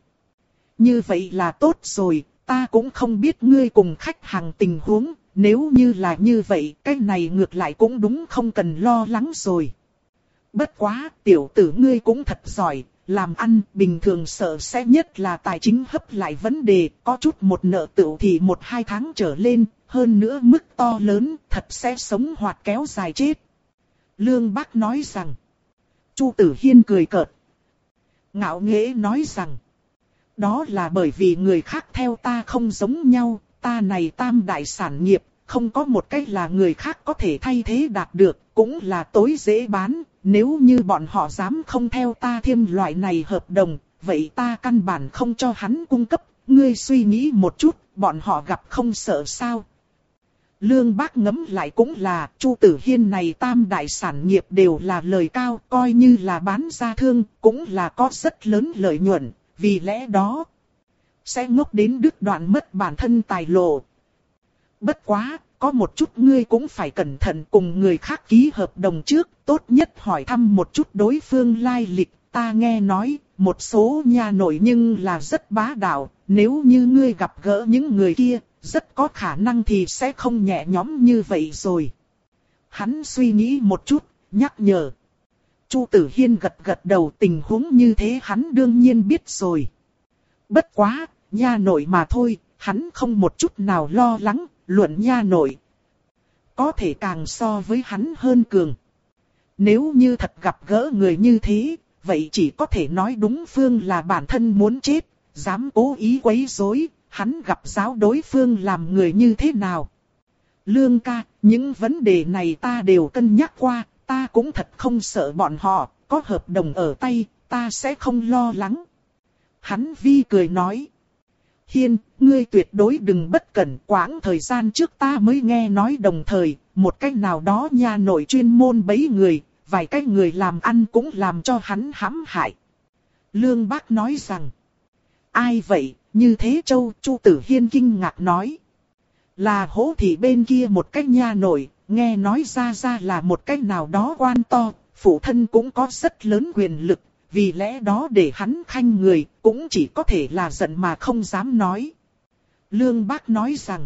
Như vậy là tốt rồi, ta cũng không biết ngươi cùng khách hàng tình huống, nếu như là như vậy, cái này ngược lại cũng đúng không cần lo lắng rồi. Bất quá, tiểu tử ngươi cũng thật giỏi, làm ăn bình thường sợ sẽ nhất là tài chính hấp lại vấn đề, có chút một nợ tựu thì một hai tháng trở lên, hơn nữa mức to lớn, thật sẽ sống hoạt kéo dài chết. Lương Bác nói rằng. Chu Tử Hiên cười cợt. Ngạo nghễ nói rằng. Đó là bởi vì người khác theo ta không giống nhau, ta này tam đại sản nghiệp, không có một cách là người khác có thể thay thế đạt được, cũng là tối dễ bán. Nếu như bọn họ dám không theo ta thêm loại này hợp đồng, vậy ta căn bản không cho hắn cung cấp. Ngươi suy nghĩ một chút, bọn họ gặp không sợ sao? Lương Bác ngẫm lại cũng là, Chu Tử Hiên này tam đại sản nghiệp đều là lời cao, coi như là bán ra thương, cũng là có rất lớn lợi nhuận, vì lẽ đó sẽ ngốc đến đứt đoạn mất bản thân tài lộ. Bất quá, có một chút ngươi cũng phải cẩn thận cùng người khác ký hợp đồng trước, tốt nhất hỏi thăm một chút đối phương lai lịch. Ta nghe nói, một số nha nội nhưng là rất bá đạo, nếu như ngươi gặp gỡ những người kia, rất có khả năng thì sẽ không nhẹ nhõm như vậy rồi. Hắn suy nghĩ một chút, nhắc nhở. Chu Tử Hiên gật gật đầu, tình huống như thế hắn đương nhiên biết rồi. Bất quá, nha nội mà thôi, hắn không một chút nào lo lắng, luận nha nội. Có thể càng so với hắn hơn cường. Nếu như thật gặp gỡ người như thế, vậy chỉ có thể nói đúng phương là bản thân muốn chết, dám cố ý quấy rối, hắn gặp giáo đối phương làm người như thế nào. Lương ca, những vấn đề này ta đều cân nhắc qua, ta cũng thật không sợ bọn họ, có hợp đồng ở tay, ta sẽ không lo lắng. Hắn vi cười nói. Hiên, ngươi tuyệt đối đừng bất cẩn, quãng thời gian trước ta mới nghe nói đồng thời, một cách nào đó nha nội chuyên môn bấy người, vài cái người làm ăn cũng làm cho hắn hãm hại. Lương Bác nói rằng. Ai vậy, như thế Châu? Chu Tử Hiên kinh ngạc nói. Là Hỗ thị bên kia một cách nha nội, nghe nói ra ra là một cách nào đó quan to, phụ thân cũng có rất lớn quyền lực, vì lẽ đó để hắn khanh người, cũng chỉ có thể là giận mà không dám nói. Lương Bác nói rằng.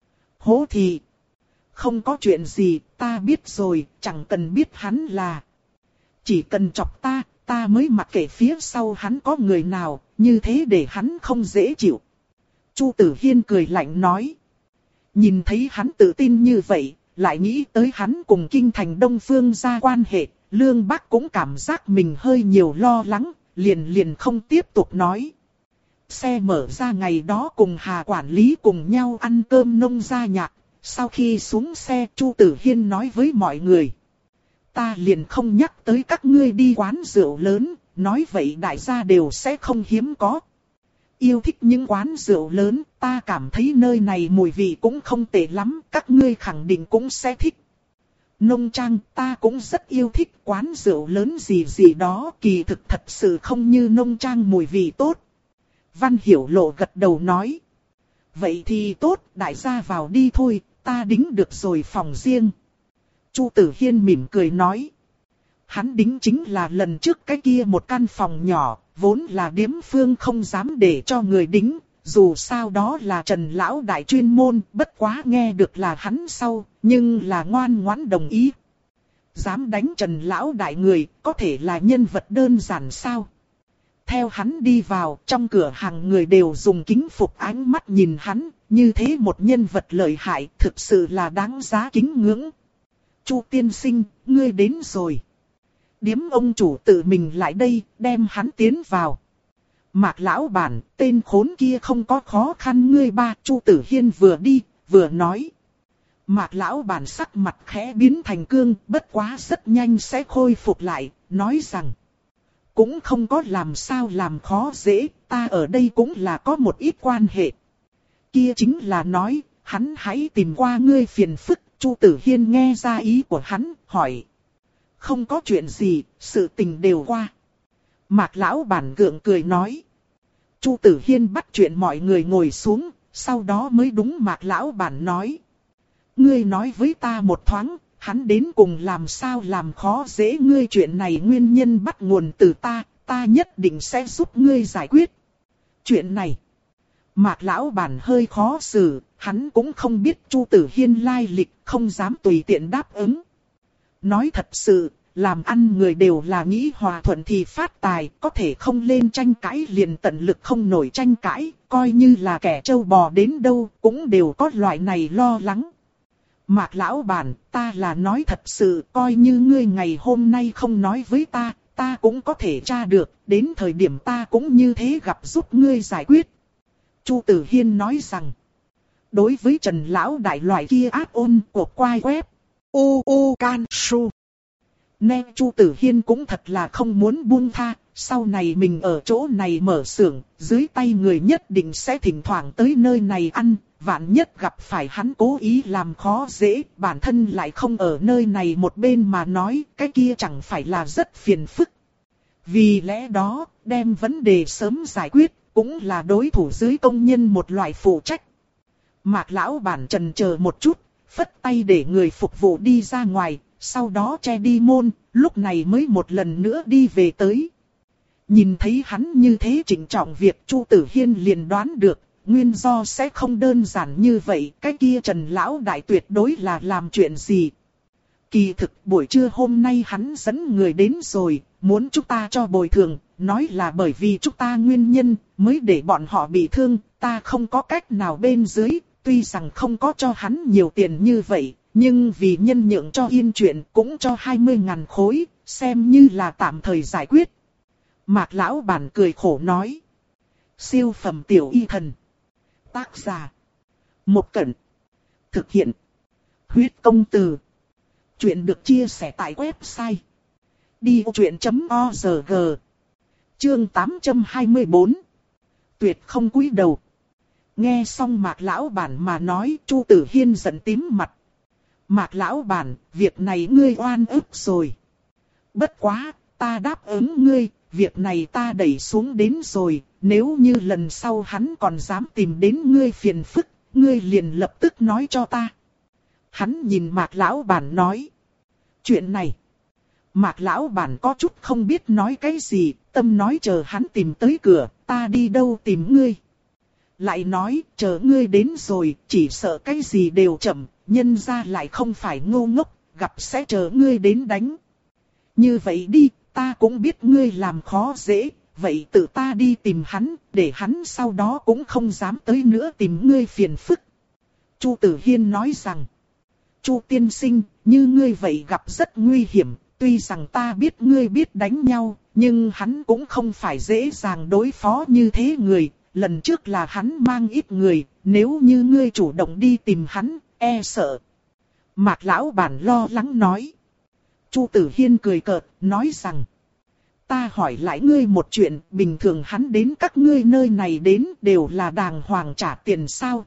Hỗ thị. Không có chuyện gì, ta biết rồi, chẳng cần biết hắn là. Chỉ cần chọc ta, ta mới mặc kệ phía sau hắn có người nào, như thế để hắn không dễ chịu. Chu Tử Hiên cười lạnh nói. Nhìn thấy hắn tự tin như vậy, lại nghĩ tới hắn cùng kinh thành Đông Phương gia quan hệ, Lương Bác cũng cảm giác mình hơi nhiều lo lắng, liền liền không tiếp tục nói. Xe mở ra ngày đó cùng Hà quản lý cùng nhau ăn cơm nông gia nhạc. Sau khi xuống xe, Chu Tử Hiên nói với mọi người. Ta liền không nhắc tới các ngươi đi quán rượu lớn, nói vậy đại gia đều sẽ không hiếm có. Yêu thích những quán rượu lớn, ta cảm thấy nơi này mùi vị cũng không tệ lắm, các ngươi khẳng định cũng sẽ thích. Nông trang, ta cũng rất yêu thích quán rượu lớn gì gì đó, kỳ thực thật sự không như nông trang mùi vị tốt. Văn Hiểu Lộ gật đầu nói. Vậy thì tốt, đại gia vào đi thôi, ta đính được rồi phòng riêng. Chu Tử Hiên mỉm cười nói. Hắn đính chính là lần trước cái kia một căn phòng nhỏ, vốn là điếm phương không dám để cho người đính, dù sao đó là Trần Lão Đại chuyên môn, bất quá nghe được là hắn sau, nhưng là ngoan ngoãn đồng ý. Dám đánh Trần Lão Đại người, có thể là nhân vật đơn giản sao? Theo hắn đi vào, trong cửa hàng người đều dùng kính phục ánh mắt nhìn hắn, như thế một nhân vật lợi hại, thực sự là đáng giá kính ngưỡng. Chu tiên sinh, ngươi đến rồi. Điếm ông chủ tự mình lại đây, đem hắn tiến vào. Mạc lão bản, tên khốn kia không có khó khăn ngươi ba. Chu Tử Hiên vừa đi, vừa nói. Mạc lão bản sắc mặt khẽ biến thành cương, bất quá rất nhanh sẽ khôi phục lại, nói rằng. Cũng không có làm sao làm khó dễ, ta ở đây cũng là có một ít quan hệ. Kia chính là nói, hắn hãy tìm qua ngươi phiền phức. Chu Tử Hiên nghe ra ý của hắn, hỏi. Không có chuyện gì, sự tình đều qua. Mạc lão bản gượng cười nói. Chu Tử Hiên bắt chuyện mọi người ngồi xuống, sau đó mới đúng Mạc lão bản nói. Ngươi nói với ta một thoáng, hắn đến cùng làm sao làm khó dễ ngươi, chuyện này nguyên nhân bắt nguồn từ ta, ta nhất định sẽ giúp ngươi giải quyết. Chuyện này, Mạc lão bản hơi khó xử, hắn cũng không biết Chu Tử Hiên lai lịch, không dám tùy tiện đáp ứng. Nói thật sự, làm ăn người đều là nghĩ hòa thuận thì phát tài, có thể không lên tranh cãi liền tận lực không nổi tranh cãi, coi như là kẻ trâu bò đến đâu cũng đều có loại này lo lắng. Mạc lão bản, ta là nói thật sự, coi như ngươi ngày hôm nay không nói với ta, ta cũng có thể tra được, đến thời điểm ta cũng như thế gặp giúp ngươi giải quyết. Chu Tử Hiên nói rằng, đối với Trần lão đại loại kia ác ôn của quai web, u u can su. Nên Chu Tử Hiên cũng thật là không muốn buông tha, sau này mình ở chỗ này mở xưởng, dưới tay người nhất định sẽ thỉnh thoảng tới nơi này ăn, vạn nhất gặp phải hắn cố ý làm khó dễ, bản thân lại không ở nơi này một bên mà nói, cái kia chẳng phải là rất phiền phức. Vì lẽ đó, đem vấn đề sớm giải quyết, cũng là đối thủ dưới công nhân một loại phụ trách. Mạc lão bản chần chờ một chút, phất tay để người phục vụ đi ra ngoài, sau đó che đi môn, lúc này mới một lần nữa đi về tới. Nhìn thấy hắn như thế trịnh trọng việc, Chu Tử Hiên liền đoán được, nguyên do sẽ không đơn giản như vậy, cái kia Trần lão đại tuyệt đối là làm chuyện gì. Kỳ thực buổi trưa hôm nay hắn dẫn người đến rồi, muốn chúng ta cho bồi thường, nói là bởi vì chúng ta nguyên nhân mới để bọn họ bị thương, ta không có cách nào bên dưới, tuy rằng không có cho hắn nhiều tiền như vậy, nhưng vì nhân nhượng cho yên chuyện cũng cho hai mươi ngàn khối, xem như là tạm thời giải quyết. Mạc lão bản cười khổ nói. Siêu phẩm tiểu y thần. Tác giả. Một Cẩn. Thực hiện. Huyết công từ. Chuyện được chia sẻ tại website. đi ô chuyện chấm o rờ giê. Chương tám trăm hai mươi bốn. Tuyệt không cúi đầu. Nghe xong Mạc lão bản mà nói, Chu Tử Hiên giận tím mặt. Mạc lão bản, việc này ngươi oan ức rồi. Bất quá, ta đáp ứng ngươi, việc này ta đẩy xuống đến rồi, nếu như lần sau hắn còn dám tìm đến ngươi phiền phức, ngươi liền lập tức nói cho ta. Hắn nhìn Mạc lão bản nói. Chuyện này, Mạc lão bản có chút không biết nói cái gì, tâm nói chờ hắn tìm tới cửa, ta đi đâu tìm ngươi. Lại nói, chờ ngươi đến rồi, chỉ sợ cái gì đều chậm, nhân ra lại không phải ngu ngốc, gặp sẽ chờ ngươi đến đánh. Như vậy đi, ta cũng biết ngươi làm khó dễ, vậy tự ta đi tìm hắn, để hắn sau đó cũng không dám tới nữa tìm ngươi phiền phức. Chu Tử Hiên nói rằng, Chu tiên sinh, như ngươi vậy gặp rất nguy hiểm, tuy rằng ta biết ngươi biết đánh nhau, nhưng hắn cũng không phải dễ dàng đối phó như thế người. Lần trước là hắn mang ít người, nếu như ngươi chủ động đi tìm hắn, e sợ. Mạc lão bản lo lắng nói. Chu Tử Hiên cười cợt, nói rằng. Ta hỏi lại ngươi một chuyện, bình thường hắn đến các ngươi nơi này đến đều là đàng hoàng trả tiền sao?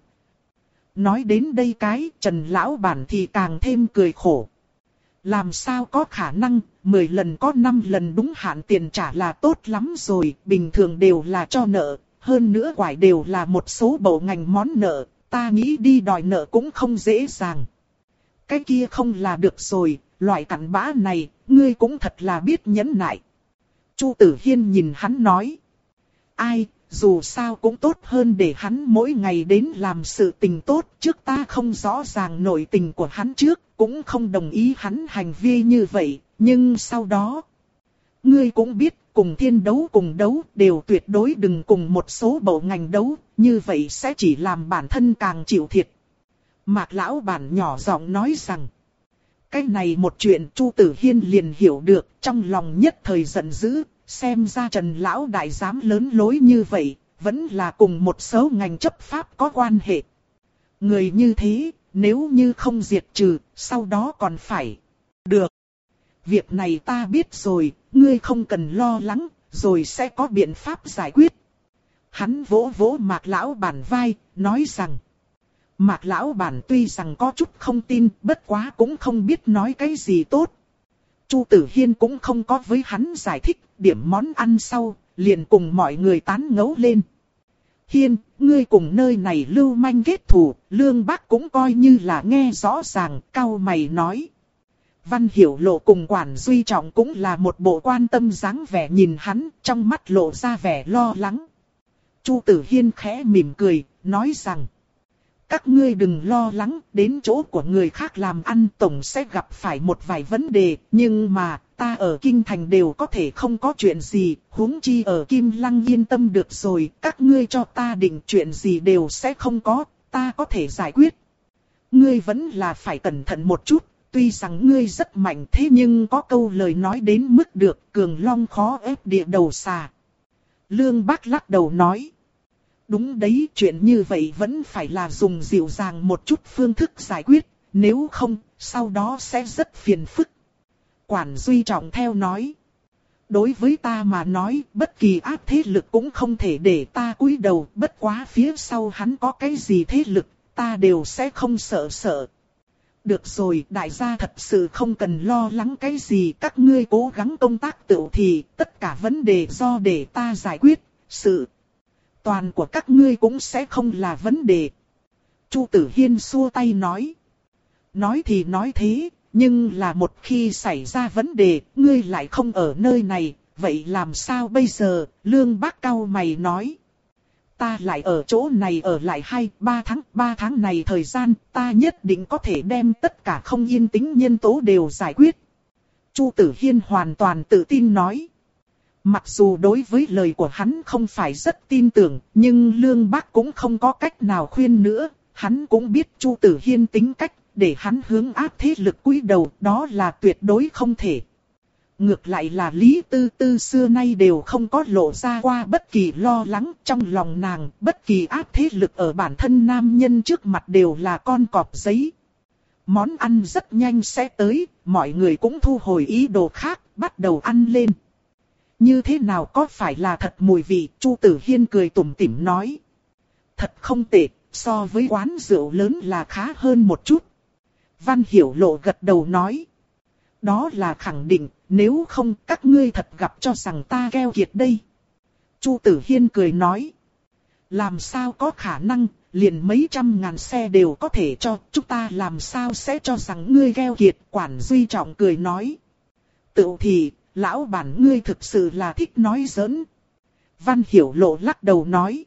Nói đến đây cái, Trần lão bản thì càng thêm cười khổ. Làm sao có khả năng, mười lần có năm lần đúng hạn tiền trả là tốt lắm rồi, bình thường đều là cho nợ. Hơn nữa quải đều là một số bộ ngành món nợ, ta nghĩ đi đòi nợ cũng không dễ dàng. Cái kia không là được rồi, loại cặn bã này, ngươi cũng thật là biết nhẫn nại. Chu Tử Hiên nhìn hắn nói. Ai, dù sao cũng tốt hơn để hắn mỗi ngày đến làm sự tình tốt, trước ta không rõ ràng nội tình của hắn trước, cũng không đồng ý hắn hành vi như vậy, nhưng sau đó... Ngươi cũng biết, cùng thiên đấu cùng đấu đều tuyệt đối đừng cùng một số bộ ngành đấu, như vậy sẽ chỉ làm bản thân càng chịu thiệt. Mạc lão bản nhỏ giọng nói rằng, cái này một chuyện Chu Tử Hiên liền hiểu được, trong lòng nhất thời giận dữ, xem ra Trần lão đại dám lớn lối như vậy, vẫn là cùng một số ngành chấp pháp có quan hệ. Người như thế, nếu như không diệt trừ, sau đó còn phải được. Việc này ta biết rồi, ngươi không cần lo lắng, rồi sẽ có biện pháp giải quyết. Hắn vỗ vỗ Mạc lão bản vai, nói rằng. Mạc lão bản tuy rằng có chút không tin, bất quá cũng không biết nói cái gì tốt. Chu Tử Hiên cũng không có với hắn giải thích, điểm món ăn sau, liền cùng mọi người tán ngẫu lên. Hiên, ngươi cùng nơi này lưu manh kết thù, Lương Bác cũng coi như là nghe rõ ràng, cau mày nói. Văn Hiểu Lộ cùng Quản Duy Trọng cũng là một bộ quan tâm dáng vẻ nhìn hắn, trong mắt lộ ra vẻ lo lắng. Chu Tử Hiên khẽ mỉm cười, nói rằng. Các ngươi đừng lo lắng, đến chỗ của người khác làm ăn tổng sẽ gặp phải một vài vấn đề, nhưng mà, ta ở Kinh Thành đều có thể không có chuyện gì, huống chi ở Kim Lăng yên tâm được rồi, các ngươi cho ta định chuyện gì đều sẽ không có, ta có thể giải quyết. ngươi vẫn là phải cẩn thận một chút, tuy rằng ngươi rất mạnh thế nhưng có câu lời nói đến mức được cường long khó ép địa đầu xà. Lương Bác lắc đầu nói. Đúng đấy, chuyện như vậy vẫn phải là dùng dịu dàng một chút phương thức giải quyết, nếu không, sau đó sẽ rất phiền phức. Quản Duy Trọng theo nói. Đối với ta mà nói, bất kỳ áp thế lực cũng không thể để ta cúi đầu, bất quá phía sau hắn có cái gì thế lực, ta đều sẽ không sợ sợ. Được rồi, đại gia thật sự không cần lo lắng cái gì, các ngươi cố gắng công tác tự thì, tất cả vấn đề do để ta giải quyết, sự toàn của các ngươi cũng sẽ không là vấn đề. Chu Tử Hiên xua tay nói. Nói thì nói thế, nhưng là một khi xảy ra vấn đề, ngươi lại không ở nơi này, vậy làm sao bây giờ? Lương Bác cau mày nói. Ta lại ở chỗ này ở lại hai, ba tháng, ba tháng này thời gian, ta nhất định có thể đem tất cả không yên tĩnh nhân tố đều giải quyết. Chu Tử Hiên hoàn toàn tự tin nói. Mặc dù đối với lời của hắn không phải rất tin tưởng, nhưng Lương Bác cũng không có cách nào khuyên nữa, hắn cũng biết Chu Tử Hiên tính cách, để hắn hướng áp thế lực cúi đầu, đó là tuyệt đối không thể. Ngược lại là Lý Tư Tư xưa nay đều không có lộ ra qua bất kỳ lo lắng trong lòng nàng, bất kỳ áp thế lực ở bản thân nam nhân trước mặt đều là con cọp giấy. Món ăn rất nhanh sẽ tới, mọi người cũng thu hồi ý đồ khác, bắt đầu ăn lên. Như thế nào có phải là thật mùi vị, Chu Tử Hiên cười tủm tỉm nói. Thật không tệ, so với quán rượu lớn là khá hơn một chút. Văn Hiểu Lộ gật đầu nói. Đó là khẳng định, nếu không các ngươi thật gặp cho rằng ta keo kiệt đây. Chu Tử Hiên cười nói. Làm sao có khả năng, liền mấy trăm ngàn xe đều có thể cho, chúng ta làm sao sẽ cho rằng ngươi keo kiệt. Quản Duy Trọng cười nói. Tự thì, lão bản ngươi thực sự là thích nói giỡn. Văn Hiểu Lộ lắc đầu nói.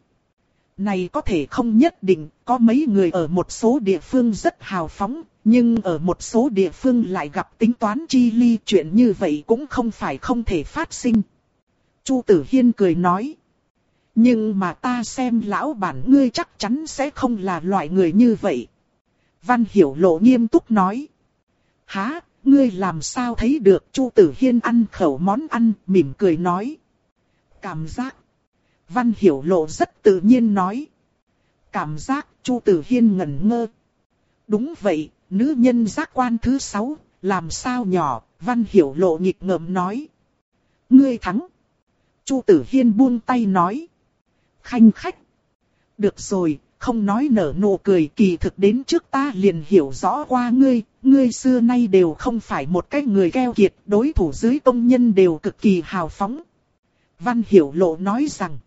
Này có thể không nhất định, có mấy người ở một số địa phương rất hào phóng, nhưng ở một số địa phương lại gặp tính toán chi ly, chuyện như vậy cũng không phải không thể phát sinh. Chu Tử Hiên cười nói. Nhưng mà ta xem lão bản ngươi chắc chắn sẽ không là loại người như vậy. Văn Hiểu Lộ nghiêm túc nói. Hả, ngươi làm sao thấy được? Chu Tử Hiên ăn khẩu món ăn, mỉm cười nói. Cảm giác. Văn Hiểu Lộ rất tự nhiên nói. Cảm giác, Chu Tử Hiên ngẩn ngơ. Đúng vậy, nữ nhân giác quan thứ sáu, làm sao nhỏ, Văn Hiểu Lộ nghịch ngợm nói. Ngươi thắng. Chu Tử Hiên buông tay nói. Khanh khách. Được rồi, không nói nở nụ cười, kỳ thực đến trước ta liền hiểu rõ qua ngươi, ngươi xưa nay đều không phải một cái người keo kiệt, đối thủ dưới công nhân đều cực kỳ hào phóng. Văn Hiểu Lộ nói rằng.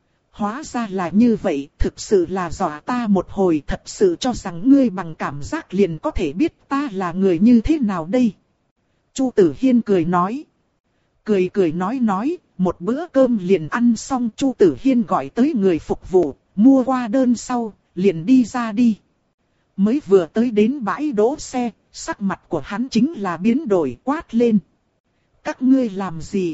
Hóa ra là như vậy, thực sự là dọa ta một hồi, thật sự cho rằng ngươi bằng cảm giác liền có thể biết ta là người như thế nào đây. Chu Tử Hiên cười nói. Cười cười nói nói, một bữa cơm liền ăn xong, Chu Tử Hiên gọi tới người phục vụ, mua qua đơn sau, liền đi ra đi. Mới vừa tới đến bãi đỗ xe, sắc mặt của hắn chính là biến đổi, quát lên. Các ngươi làm gì?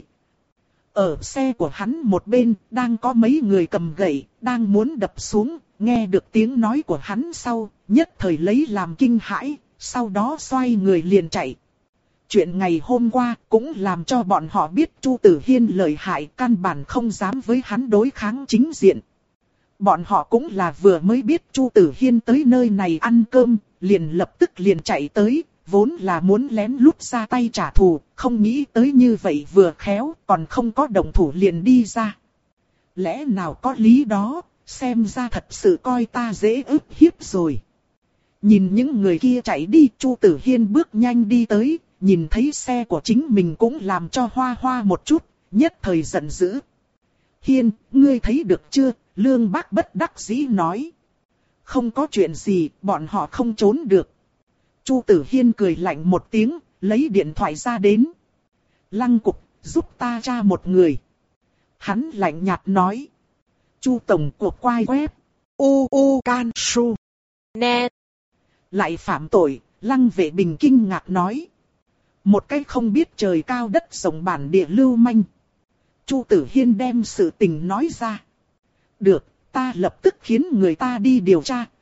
Ở xe của hắn một bên, đang có mấy người cầm gậy, đang muốn đập xuống, nghe được tiếng nói của hắn sau, nhất thời lấy làm kinh hãi, sau đó xoay người liền chạy. Chuyện ngày hôm qua cũng làm cho bọn họ biết Chu Tử Hiên lợi hại, căn bản không dám với hắn đối kháng chính diện. Bọn họ cũng là vừa mới biết Chu Tử Hiên tới nơi này ăn cơm, liền lập tức liền chạy tới. Vốn là muốn lén lút ra tay trả thù, không nghĩ tới như vậy vừa khéo, còn không có động thủ liền đi ra. Lẽ nào có lý đó, xem ra thật sự coi ta dễ ức hiếp rồi. Nhìn những người kia chạy đi, Chu Tử Hiên bước nhanh đi tới, nhìn thấy xe của chính mình cũng làm cho hoa hoa một chút, nhất thời giận dữ. Hiên, ngươi thấy được chưa? Lương Bác bất đắc dĩ nói. Không có chuyện gì, bọn họ không trốn được. Chu Tử Hiên cười lạnh một tiếng, lấy điện thoại ra đến. Lăng Cục, giúp ta tra một người. Hắn lạnh nhạt nói. Chu Tổng của quai web. U U Can Su. Net. Lại phạm tội, Lăng Vệ Bình kinh ngạc nói. Một cái không biết trời cao đất rộng bản địa lưu manh. Chu Tử Hiên đem sự tình nói ra. Được, ta lập tức khiến người ta đi điều tra,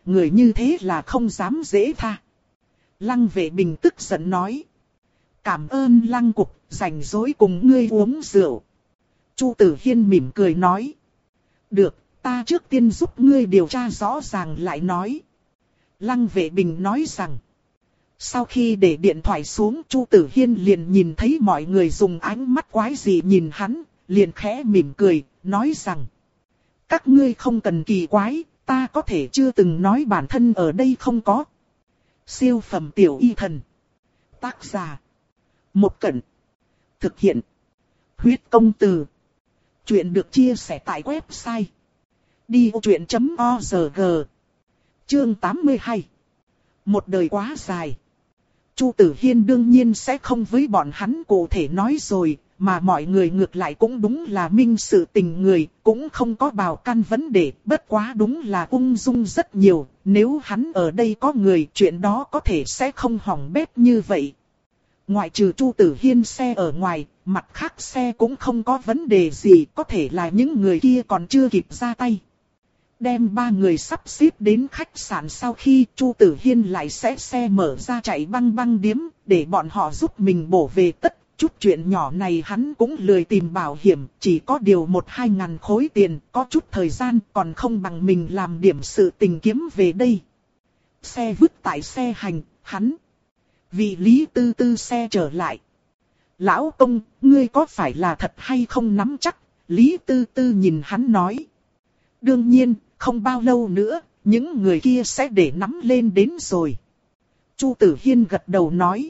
người như thế là không dám dễ tha. Lăng Vệ Bình tức giận nói. Cảm ơn Lăng Cục, rảnh rỗi cùng ngươi uống rượu. Chu Tử Hiên mỉm cười nói. Được, ta trước tiên giúp ngươi điều tra rõ ràng lại nói. Lăng Vệ Bình nói rằng. Sau khi để điện thoại xuống, Chu Tử Hiên liền nhìn thấy mọi người dùng ánh mắt quái dị nhìn hắn, liền khẽ mỉm cười, nói rằng. Các ngươi không cần kỳ quái, ta có thể chưa từng nói bản thân ở đây không có. Siêu phẩm tiểu y thần. Tác giả. Một Cẩn. Thực hiện. Huyết công từ. Chuyện được chia sẻ tại website. đi vô chuyện chấm org. Chương tám mươi hai. Một đời quá dài. Chu Tử Hiên đương nhiên sẽ không với bọn hắn cụ thể nói rồi, mà mọi người ngược lại cũng đúng là minh sự tình người, cũng không có bào căn vấn đề, bất quá đúng là ung dung rất nhiều, nếu hắn ở đây có người chuyện đó có thể sẽ không hỏng bét như vậy. Ngoại trừ Chu Tử Hiên xe ở ngoài, mặt khác xe cũng không có vấn đề gì, có thể là những người kia còn chưa kịp ra tay. Đem ba người sắp xếp đến khách sạn sau khi Chu Tử Hiên lại sẽ xe mở ra chạy băng băng điếm, để bọn họ giúp mình bổ về tất. Chút chuyện nhỏ này hắn cũng lười tìm bảo hiểm, chỉ có điều một hai ngàn khối tiền, có chút thời gian còn không bằng mình làm điểm sự tình kiếm về đây. Xe vứt tại xe hành, hắn. Vì Lý Tư Tư xe trở lại. Lão công, ngươi có phải là thật hay không nắm chắc? Lý Tư Tư nhìn hắn nói. Đương nhiên, không bao lâu nữa, những người kia sẽ để nắm lên đến rồi. Chu Tử Hiên gật đầu nói.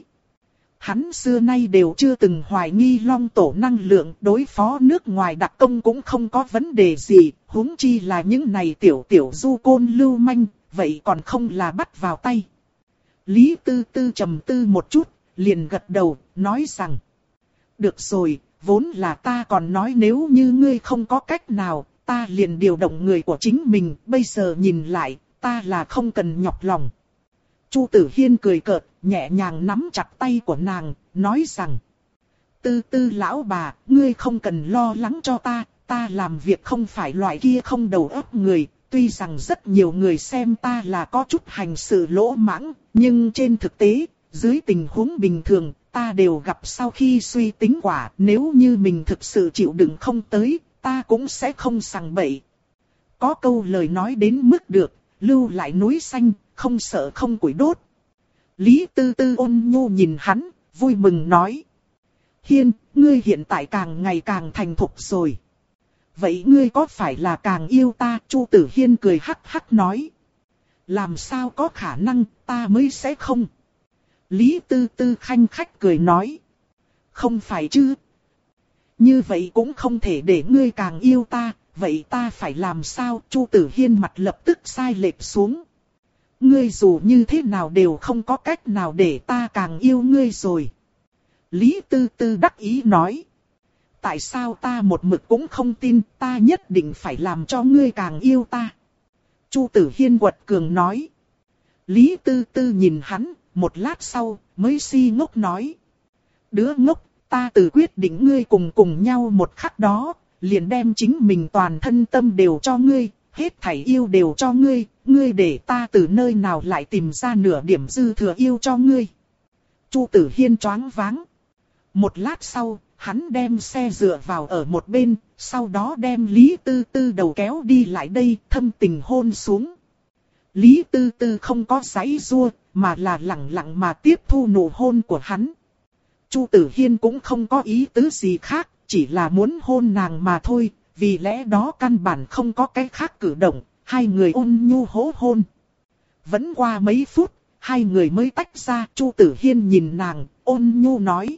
Hắn xưa nay đều chưa từng hoài nghi Long Tổ năng lượng, đối phó nước ngoài đặc công cũng không có vấn đề gì, huống chi là những này tiểu tiểu du côn lưu manh, vậy còn không là bắt vào tay. Lý Tư Tư trầm tư một chút, liền gật đầu, nói rằng. Được rồi, vốn là ta còn nói nếu như ngươi không có cách nào, ta liền điều động người của chính mình, bây giờ nhìn lại, ta là không cần nhọc lòng. Chu Tử Hiên cười cợt, nhẹ nhàng nắm chặt tay của nàng, nói rằng. Tư Tư lão bà, ngươi không cần lo lắng cho ta, ta làm việc không phải loại kia không đầu óc người, tuy rằng rất nhiều người xem ta là có chút hành sự lỗ mãng, nhưng trên thực tế, dưới tình huống bình thường, ta đều gặp sau khi suy tính quả, nếu như mình thực sự chịu đựng không tới, ta cũng sẽ không sằng bậy. Có câu lời nói đến mức được, lưu lại núi xanh, không sợ không củi đốt. Lý Tư Tư ôn nhu nhìn hắn, vui mừng nói. Hiên, ngươi hiện tại càng ngày càng thành thục rồi. Vậy ngươi có phải là càng yêu ta? Chu Tử Hiên cười hắc hắc nói. Làm sao có khả năng, ta mới sẽ không. Lý Tư Tư khanh khách cười nói. Không phải chứ. Như vậy cũng không thể để ngươi càng yêu ta, vậy ta phải làm sao? Chu Tử Hiên mặt lập tức sai lệch xuống. Ngươi dù như thế nào đều không có cách nào để ta càng yêu ngươi rồi. Lý Tư Tư đắc ý nói. Tại sao ta một mực cũng không tin, ta nhất định phải làm cho ngươi càng yêu ta. Chu Tử Hiên quật cường nói. Lý Tư Tư nhìn hắn, một lát sau, mới si ngốc nói. Đứa ngốc, ta tự quyết định ngươi cùng cùng nhau một khắc đó, liền đem chính mình toàn thân tâm đều cho ngươi, hết thảy yêu đều cho ngươi, ngươi để ta từ nơi nào lại tìm ra nửa điểm dư thừa yêu cho ngươi. Chu Tử Hiên choáng váng. Một lát sau, hắn đem xe dựa vào ở một bên, sau đó đem Lý Tư Tư đầu kéo đi lại đây, thâm tình hôn xuống. Lý Tư Tư không có giãy giụa, mà là lặng lặng mà tiếp thu nụ hôn của hắn. Chu Tử Hiên cũng không có ý tứ gì khác, chỉ là muốn hôn nàng mà thôi, vì lẽ đó căn bản không có cái khác cử động, hai người ôn nhu hố hôn. Vẫn qua mấy phút, hai người mới tách ra, Chu Tử Hiên nhìn nàng, ôn nhu nói.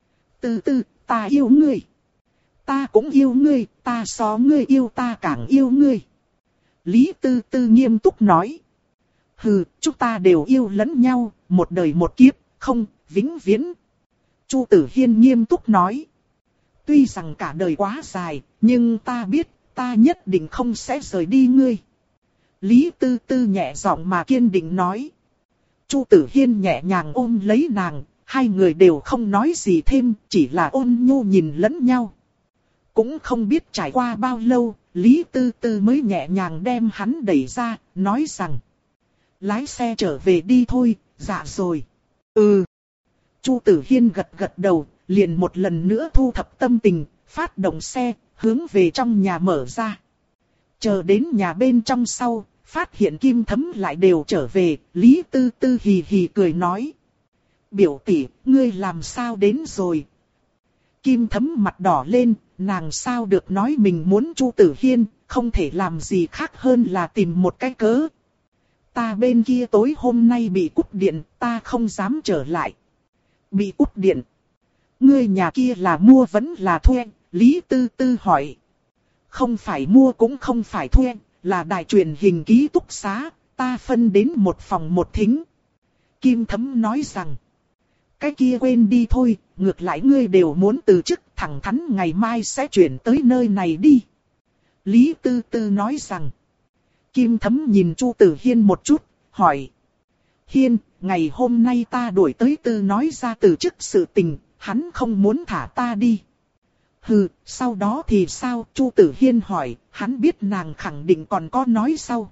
Tư Tư, ta yêu ngươi. Ta cũng yêu ngươi, ta so ngươi yêu ta càng yêu ngươi. Lý Tư Tư nghiêm túc nói. Hừ, chúng ta đều yêu lẫn nhau, một đời một kiếp, không, vĩnh viễn. Chu Tử Hiên nghiêm túc nói. Tuy rằng cả đời quá dài, nhưng ta biết, ta nhất định không sẽ rời đi ngươi. Lý Tư Tư nhẹ giọng mà kiên định nói. Chu Tử Hiên nhẹ nhàng ôm lấy nàng, hai người đều không nói gì thêm, chỉ là ôn nhu nhìn lẫn nhau. Cũng không biết trải qua bao lâu, Lý Tư Tư mới nhẹ nhàng đem hắn đẩy ra, nói rằng. Lái xe trở về đi thôi, dạ rồi. Ừ. Chu Tử Hiên gật gật đầu, liền một lần nữa thu thập tâm tình, phát động xe, hướng về trong nhà mở ra. Chờ đến nhà bên trong sau, phát hiện Kim Thấm lại đều trở về, Lý Tư Tư hì hì cười nói. Biểu tỷ, ngươi làm sao đến rồi? Kim Thấm mặt đỏ lên, nàng sao được nói mình muốn Chu Tử Hiên, không thể làm gì khác hơn là tìm một cái cớ. Ta bên kia tối hôm nay bị cúp điện, ta không dám trở lại. Bị cúp điện? Ngươi nhà kia là mua vẫn là thuê? Lý Tư Tư hỏi. Không phải mua cũng không phải thuê, là đài truyền hình ký túc xá, ta phân đến một phòng một thính. Kim Thấm nói rằng. Cái kia quên đi thôi, ngược lại ngươi đều muốn từ chức, thẳng thắn ngày mai sẽ chuyển tới nơi này đi. Lý Tư Tư nói rằng. Kim Thấm nhìn Chu Tử Hiên một chút, hỏi. Hiên, ngày hôm nay ta đuổi tới Tư nói ra từ chức sự tình, hắn không muốn thả ta đi. Hừ, sau đó thì sao? Chu Tử Hiên hỏi, hắn biết nàng khẳng định còn có nói sau.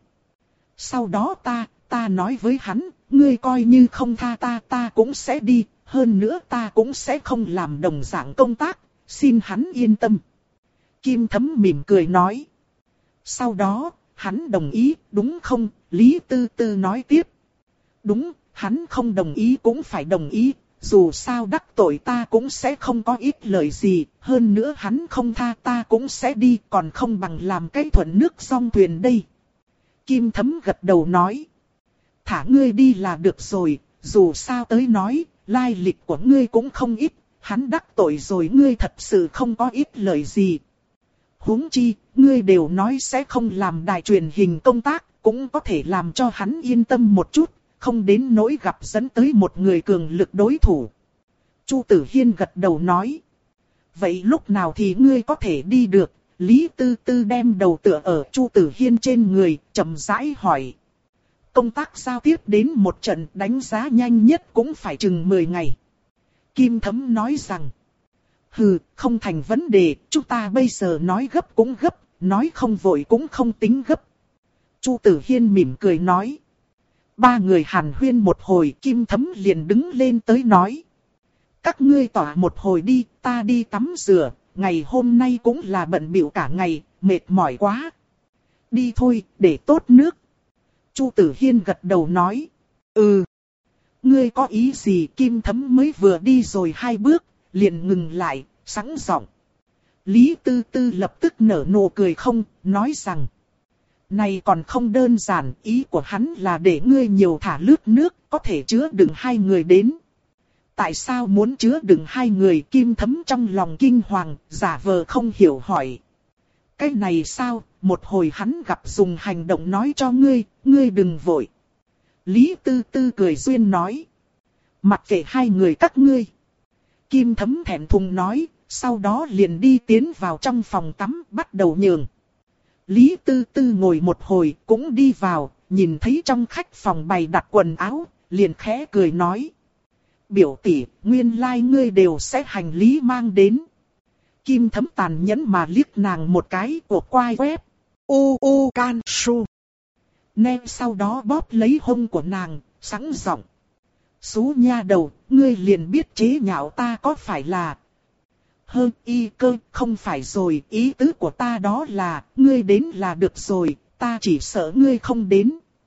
Sau đó ta, ta nói với hắn, ngươi coi như không tha ta, ta cũng sẽ đi, hơn nữa ta cũng sẽ không làm đồng dạng công tác, xin hắn yên tâm. Kim Thấm mỉm cười nói. Sau đó, hắn đồng ý, đúng không? Lý Tư Tư nói tiếp. Đúng, hắn không đồng ý cũng phải đồng ý. Dù sao đắc tội ta cũng sẽ không có ít lời gì, hơn nữa hắn không tha ta cũng sẽ đi, còn không bằng làm cái thuận nước song thuyền đây. Kim Thấm gật đầu nói. Thả ngươi đi là được rồi, dù sao tới nói, lai lịch của ngươi cũng không ít, hắn đắc tội rồi ngươi thật sự không có ít lời gì. Huống chi, ngươi đều nói sẽ không làm đài truyền hình công tác, cũng có thể làm cho hắn yên tâm một chút. Không đến nỗi gặp dẫn tới một người cường lực đối thủ. Chu Tử Hiên gật đầu nói. Vậy lúc nào thì ngươi có thể đi được? Lý Tư Tư đem đầu tựa ở Chu Tử Hiên trên người, chậm rãi hỏi. Công tác giao tiếp đến một trận đánh giá nhanh nhất cũng phải chừng mười ngày. Kim Thấm nói rằng. Hừ, không thành vấn đề, chúng ta bây giờ nói gấp cũng gấp, nói không vội cũng không tính gấp. Chu Tử Hiên mỉm cười nói. Ba người hàn huyên một hồi, Kim Thấm liền đứng lên tới nói. Các ngươi tỏa một hồi đi, ta đi tắm rửa, ngày hôm nay cũng là bận bịu cả ngày, mệt mỏi quá. Đi thôi, để tốt nước. Chu Tử Hiên gật đầu nói. Ừ. Ngươi có ý gì? Kim Thấm mới vừa đi rồi hai bước, liền ngừng lại, sẵn giọng. Lý Tư Tư lập tức nở nụ cười không, nói rằng. Này còn không đơn giản, ý của hắn là để ngươi nhiều thả lướt nước, có thể chứa đựng hai người đến. Tại sao muốn chứa đựng hai người? Kim Thấm trong lòng kinh hoàng, giả vờ không hiểu hỏi. Cái này sao, một hồi hắn gặp dùng hành động nói cho ngươi, ngươi đừng vội. Lý Tư Tư cười duyên nói. Mặc kệ hai người các ngươi. Kim Thấm thẹn thùng nói, sau đó liền đi tiến vào trong phòng tắm, bắt đầu nhường. Lý Tư Tư ngồi một hồi, cũng đi vào, nhìn thấy trong khách phòng bày đặt quần áo, liền khẽ cười nói. Biểu tỷ, nguyên lai like ngươi đều sẽ hành lý mang đến. Kim Thấm tàn nhẫn mà liếc nàng một cái, của quai quét. U u can su. Nè sau đó bóp lấy hông của nàng, sẵn giọng. Xú nha đầu, ngươi liền biết chế nhạo ta có phải là... Hơn y cơ, không phải rồi, ý tứ của ta đó là, ngươi đến là được rồi, ta chỉ sợ ngươi không đến.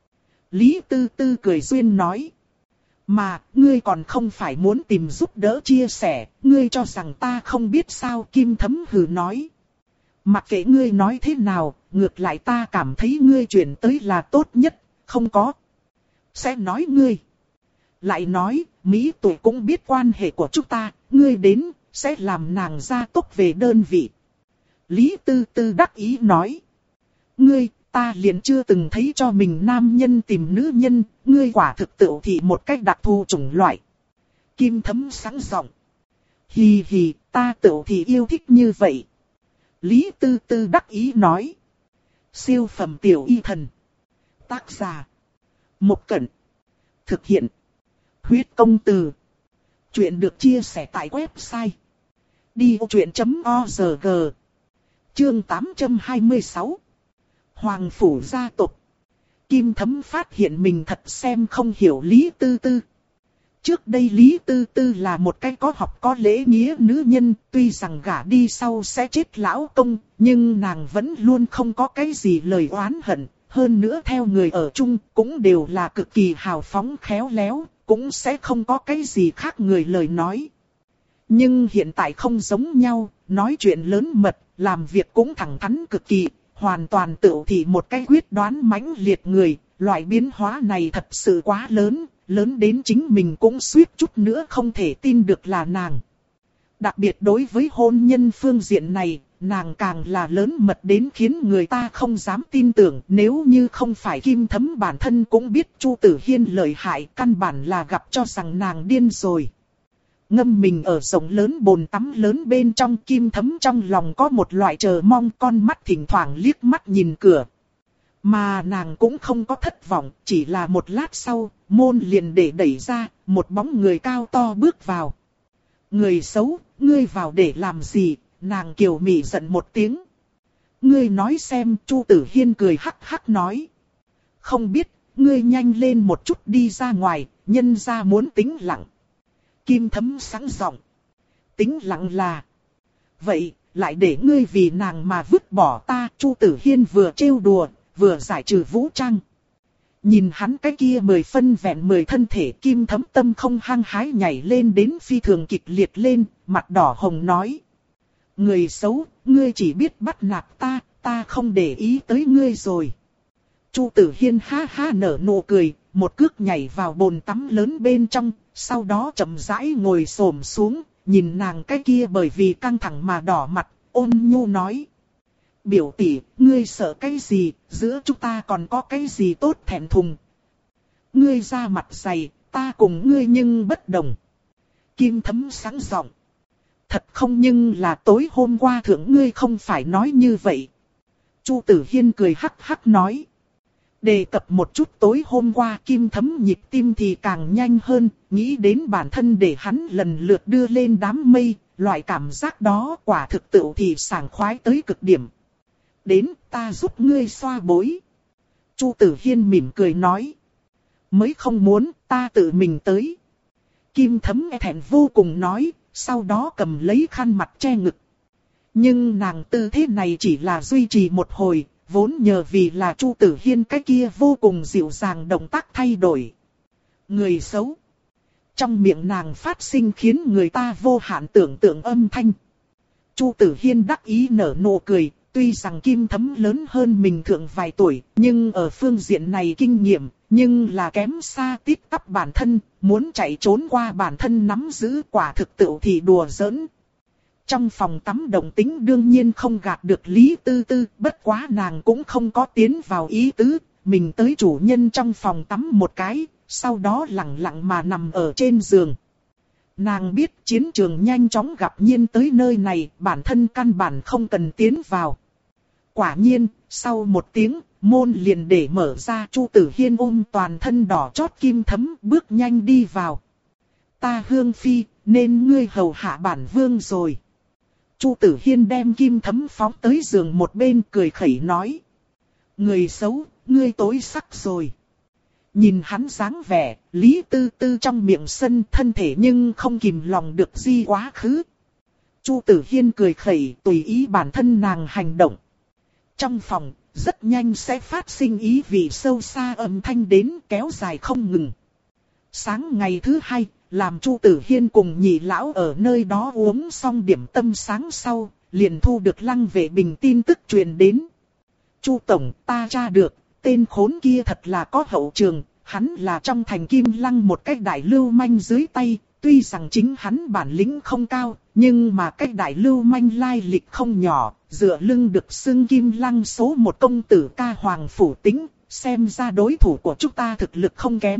Lý Tư Tư cười duyên nói. Mà, ngươi còn không phải muốn tìm giúp đỡ chia sẻ, ngươi cho rằng ta không biết sao? Kim Thấm hừ nói. Mặc kệ ngươi nói thế nào, ngược lại ta cảm thấy ngươi chuyển tới là tốt nhất, không có. Sẽ nói ngươi. Lại nói, Mỹ tuổi cũng biết quan hệ của chúng ta, ngươi đến, sẽ làm nàng gia tốc về đơn vị. Lý Tư Tư đắc ý nói. Ngươi, ta liền chưa từng thấy cho mình nam nhân tìm nữ nhân, ngươi quả thực tự thị một cách đặc thù chủng loại. Kim Thấm sẵn giọng. Hì hì, ta tự thị yêu thích như vậy. Lý Tư Tư đắc ý nói. Siêu phẩm tiểu y thần. Tác giả. Một Cẩn. Thực hiện. Huyết công từ. Chuyện được chia sẻ tại website. đi ô chuyện chấm org. Chương tám trăm hai mươi sáu. Hoàng phủ gia tộc. Kim Thấm phát hiện mình thật xem không hiểu Lý Tư Tư. Trước đây Lý Tư Tư là một cái có học có lễ nghĩa nữ nhân, tuy rằng gả đi sau sẽ chết lão công, nhưng nàng vẫn luôn không có cái gì lời oán hận. Hơn nữa theo người ở chung cũng đều là cực kỳ hào phóng khéo léo, cũng sẽ không có cái gì khác người lời nói. Nhưng hiện tại không giống nhau, nói chuyện lớn mật, làm việc cũng thẳng thắn cực kỳ, hoàn toàn tự thị một cái quyết đoán mãnh liệt người. Loại biến hóa này thật sự quá lớn, lớn đến chính mình cũng suýt chút nữa không thể tin được là nàng. Đặc biệt đối với hôn nhân phương diện này, nàng càng là lớn mật đến khiến người ta không dám tin tưởng. Nếu như không phải Kim Thấm bản thân cũng biết Chu Tử Hiên lợi hại, căn bản là gặp cho rằng nàng điên rồi. Ngâm mình ở rộng lớn bồn tắm lớn bên trong, Kim Thấm trong lòng có một loại chờ mong, con mắt thỉnh thoảng liếc mắt nhìn cửa. Mà nàng cũng không có thất vọng, chỉ là một lát sau, môn liền để đẩy ra, một bóng người cao to bước vào. Người xấu, ngươi vào để làm gì? Nàng kiều mị giận một tiếng. Ngươi nói xem, Chu Tử Hiên cười hắc hắc nói. Không biết, ngươi nhanh lên một chút đi ra ngoài, nhân ra muốn tĩnh lặng. Kim Thấm sáng giọng. Tĩnh lặng là. Vậy, lại để ngươi vì nàng mà vứt bỏ ta. Chu Tử Hiên vừa trêu đùa, vừa giải trừ vũ trang. Nhìn hắn cái kia mười phân vẹn mười thân thể, Kim Thấm tâm không hăng hái nhảy lên đến phi thường kịch liệt lên, mặt đỏ hồng nói. Người xấu, ngươi chỉ biết bắt nạt ta, ta không để ý tới ngươi rồi. Chu Tử Hiên ha ha nở nụ cười, một cước nhảy vào bồn tắm lớn bên trong, sau đó chậm rãi ngồi xổm xuống, nhìn nàng cái kia bởi vì căng thẳng mà đỏ mặt, ôn nhu nói. Biểu tỷ, ngươi sợ cái gì, giữa chúng ta còn có cái gì tốt thẹn thùng. Ngươi ra mặt dày, ta cùng ngươi nhưng bất đồng. Kim Thấm sáng giọng. Thật không, nhưng là tối hôm qua thượng ngươi không phải nói như vậy. Chu Tử Hiên cười hắc hắc nói. Đề cập một chút tối hôm qua, Kim Thấm nhịp tim thì càng nhanh hơn, nghĩ đến bản thân để hắn lần lượt đưa lên đám mây, loại cảm giác đó quả thực tự thì sảng khoái tới cực điểm. Đến, ta giúp ngươi xoa bối. Chu Tử Hiên mỉm cười nói. Mới không muốn, ta tự mình tới. Kim Thấm e thẹn vô cùng nói, sau đó cầm lấy khăn mặt che ngực. Nhưng nàng tư thế này chỉ là duy trì một hồi, vốn nhờ vì là Chu Tử Hiên cái kia vô cùng dịu dàng động tác thay đổi. Người xấu. Trong miệng nàng phát sinh khiến người ta vô hạn tưởng tượng âm thanh. Chu Tử Hiên đắc ý nở nụ cười. Tuy rằng Kim Thấm lớn hơn mình thượng vài tuổi, nhưng ở phương diện này kinh nghiệm, nhưng là kém xa tít tắp bản thân, muốn chạy trốn qua bản thân nắm giữ quả thực tự thì đùa giỡn. Trong phòng tắm động tĩnh đương nhiên không gạt được Lý Tư Tư, bất quá nàng cũng không có tiến vào ý tứ, mình tới chủ nhân trong phòng tắm một cái, sau đó lặng lặng mà nằm ở trên giường. Nàng biết chiến trường nhanh chóng gặp nhiên tới nơi này, bản thân căn bản không cần tiến vào. Quả nhiên, sau một tiếng, môn liền để mở ra, Chu Tử Hiên ôm toàn thân đỏ chót Kim Thấm bước nhanh đi vào. Ta Hương Phi, nên ngươi hầu hạ bản vương rồi. Chu Tử Hiên đem Kim Thấm phóng tới giường một bên cười khẩy nói. Người xấu, ngươi tối sắc rồi. Nhìn hắn dáng vẻ, Lý Tư Tư trong miệng sân thân thể nhưng không kìm lòng được di quá khứ. Chu Tử Hiên cười khẩy tùy ý bản thân nàng hành động. Trong phòng, rất nhanh sẽ phát sinh ý vị sâu xa âm thanh đến kéo dài không ngừng. Sáng ngày thứ hai, làm Chu Tử Hiên cùng nhị lão ở nơi đó uống xong điểm tâm sáng sau, liền thu được Lăng Vệ Bình tin tức truyền đến. Chu Tổng, ta tra được, tên khốn kia thật là có hậu trường, hắn là trong thành Kim Lăng một cách đại lưu manh dưới tay, tuy rằng chính hắn bản lĩnh không cao, nhưng mà cách đại lưu manh lai lịch không nhỏ, dựa lưng được xưng Kim Lăng số một công tử ca Hoàng Phủ Tính, xem ra đối thủ của chúng ta thực lực không kém.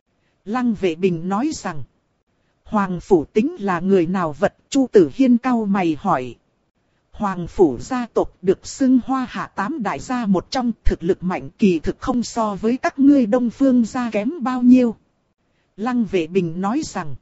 Lăng Vệ Bình nói rằng, Hoàng Phủ Tính là người nào vật? Chu Tử Hiên cau mày hỏi. Hoàng Phủ gia tộc được xưng Hoa Hạ tám đại gia một trong, thực lực mạnh, kỳ thực không so với các ngươi Đông Phương gia kém bao nhiêu. Lăng Vệ Bình nói rằng,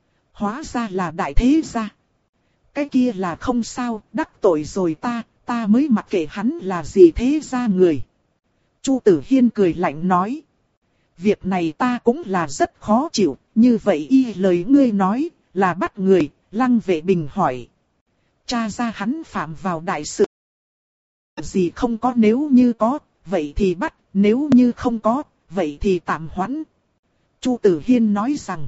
hóa ra là đại thế gia. Cái kia là không sao, đắc tội rồi ta, ta mới mặc kệ hắn là gì thế gia người. Chu Tử Hiên cười lạnh nói. Việc này ta cũng là rất khó chịu, như vậy y lời ngươi nói, là bắt người, Lăng Vệ Bình hỏi. Cha ra hắn phạm vào đại sự gì không có, nếu như có, vậy thì bắt, nếu như không có, vậy thì tạm hoãn. Chu Tử Hiên nói rằng,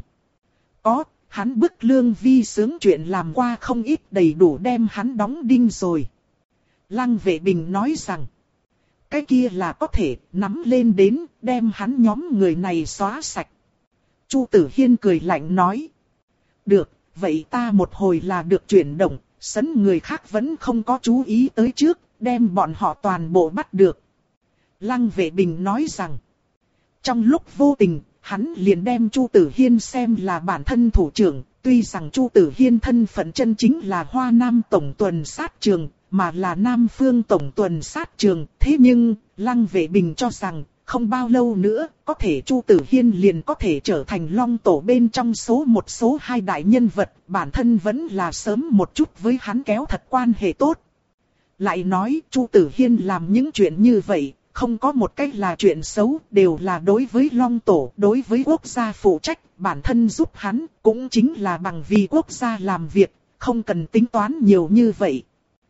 có, hắn bức Lương Vi sướng chuyện làm qua không ít, đầy đủ đem hắn đóng đinh rồi. Lăng Vệ Bình nói rằng, cái kia là có thể nắm lên đến, đem hắn nhóm người này xóa sạch. Chu Tử Hiên cười lạnh nói, được, vậy ta một hồi là được chuyển động, sấn người khác vẫn không có chú ý tới trước, đem bọn họ toàn bộ bắt được. Lăng Vệ Bình nói rằng, trong lúc vô tình, hắn liền đem Chu Tử Hiên xem là bản thân thủ trưởng, tuy rằng Chu Tử Hiên thân phận chân chính là Hoa Nam Tổng tuần sát trường, mà là Nam Phương Tổng tuần sát trường, thế nhưng, Lăng Vệ Bình cho rằng, không bao lâu nữa, có thể Chu Tử Hiên liền có thể trở thành Long Tổ bên trong số một số hai đại nhân vật, bản thân vẫn là sớm một chút với hắn kéo thật quan hệ tốt. Lại nói, Chu Tử Hiên làm những chuyện như vậy, không có một cách là chuyện xấu, đều là đối với Long Tổ, đối với quốc gia phụ trách, bản thân giúp hắn, cũng chính là bằng vì quốc gia làm việc, không cần tính toán nhiều như vậy.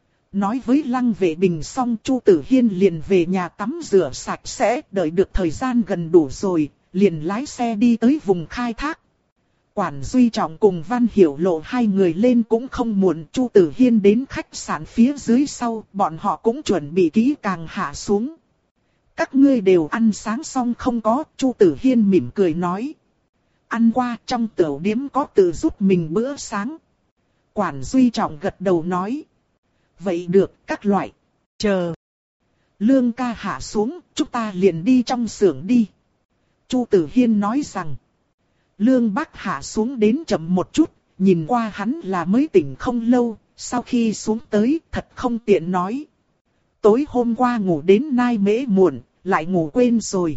Nói với Lăng Vệ Bình xong, Chu Tử Hiên liền về nhà tắm rửa sạch sẽ, đợi được thời gian gần đủ rồi, liền lái xe đi tới vùng khai thác. Quản Duy Trọng cùng Văn Hiểu Lộ hai người lên cũng không muộn, Chu Tử Hiên đến khách sạn phía dưới sau, bọn họ cũng chuẩn bị kỹ càng hạ xuống. Các ngươi đều ăn sáng xong không có, Chu Tử Hiên mỉm cười nói. Ăn qua, trong tiểu điếm có tự giúp mình bữa sáng. Quản Duy Trọng gật đầu nói. Vậy được, các loại. Chờ. Lương ca hạ xuống, chúng ta liền đi trong xưởng đi. Chu Tử Hiên nói rằng. Lương Bắc hạ xuống đến chậm một chút, nhìn qua hắn là mới tỉnh không lâu, sau khi xuống tới thật không tiện nói. Tối hôm qua ngủ đến nai mễ muộn, lại ngủ quên rồi.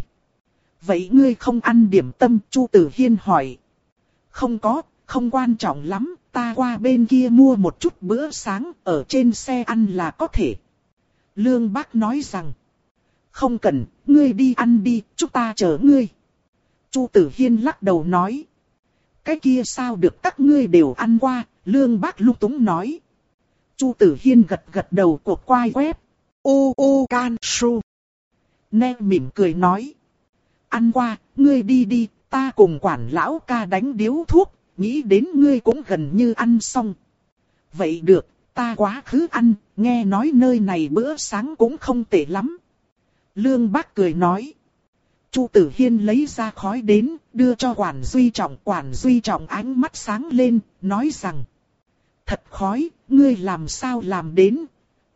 Vậy ngươi không ăn điểm tâm? Chu Tử Hiên hỏi. Không có, không quan trọng lắm, ta qua bên kia mua một chút bữa sáng, ở trên xe ăn là có thể. Lương Bác nói rằng. Không cần, ngươi đi ăn đi, chúng ta chờ ngươi. Chu Tử Hiên lắc đầu nói. Cái kia sao được, các ngươi đều ăn qua, Lương Bác lung túng nói. Chu Tử Hiên gật gật đầu, cuộc quay web. Ô ô can su. Nè mỉm cười nói. Ăn qua, ngươi đi đi, ta cùng quản lão ca đánh điếu thuốc, nghĩ đến ngươi cũng gần như ăn xong. Vậy được, ta quá khứ ăn, nghe nói nơi này bữa sáng cũng không tệ lắm. Lương Bác cười nói. Chu Tử Hiên lấy ra khói đến, đưa cho Quản Duy Trọng. Quản Duy Trọng ánh mắt sáng lên, nói rằng. Thật khói, ngươi làm sao làm đến?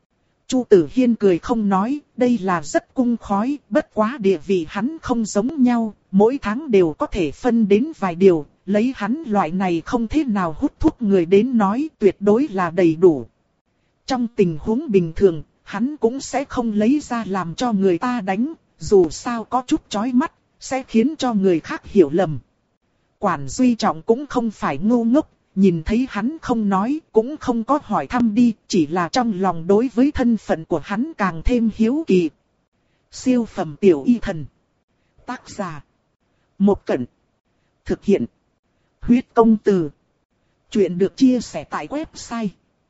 Chu Tử Hiên cười không nói, đây là rất cung khói, bất quá địa vị hắn không giống nhau, mỗi tháng đều có thể phân đến vài điều, lấy hắn loại này không thế nào hút thuốc người đến nói tuyệt đối là đầy đủ. Trong tình huống bình thường, hắn cũng sẽ không lấy ra làm cho người ta đánh, dù sao có chút chói mắt, sẽ khiến cho người khác hiểu lầm. Quản Duy Trọng cũng không phải ngu ngốc. Nhìn thấy hắn không nói, cũng không có hỏi thăm đi, chỉ là trong lòng đối với thân phận của hắn càng thêm hiếu kỳ. Siêu phẩm tiểu y thần. Tác giả. Một Cẩn. Thực hiện. Huyết công từ. Chuyện được chia sẻ tại website.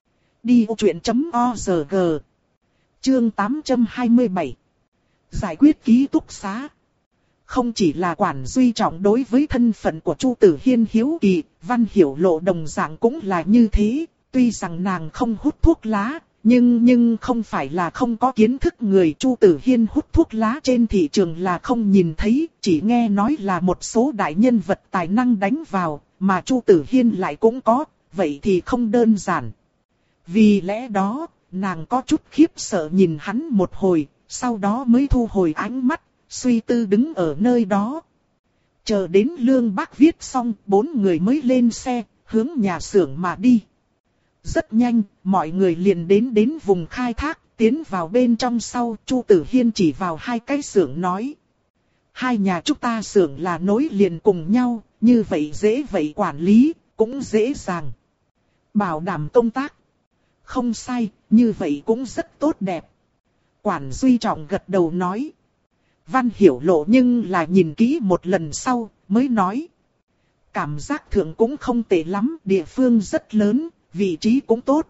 đi vô chuyện chấm org. Chương tám trăm hai mươi bảy. Giải quyết ký túc xá. Không chỉ là Quản Duy Trọng đối với thân phận của Chu Tử Hiên hiếu kỳ, Văn Hiểu Lộ đồng dạng cũng là như thế, tuy rằng nàng không hút thuốc lá, nhưng nhưng không phải là không có kiến thức người. Chu Tử Hiên hút thuốc lá trên thị trường là không nhìn thấy, chỉ nghe nói là một số đại nhân vật tài năng đánh vào, mà Chu Tử Hiên lại cũng có, vậy thì không đơn giản. Vì lẽ đó, nàng có chút khiếp sợ nhìn hắn một hồi, sau đó mới thu hồi ánh mắt. Suy tư đứng ở nơi đó. Chờ đến Lương Bác viết xong, bốn người mới lên xe, hướng nhà xưởng mà đi. Rất nhanh, mọi người liền đến đến vùng khai thác, tiến vào bên trong sau, Chu Tử Hiên chỉ vào hai cái xưởng nói. Hai nhà chúng ta xưởng là nối liền cùng nhau, như vậy dễ vậy quản lý, cũng dễ dàng. Bảo đảm công tác. Không sai, như vậy cũng rất tốt đẹp. Quản Duy Trọng gật đầu nói. Văn Hiểu Lộ nhưng là nhìn kỹ một lần sau, mới nói. Cảm giác thượng cũng không tệ lắm, địa phương rất lớn, vị trí cũng tốt.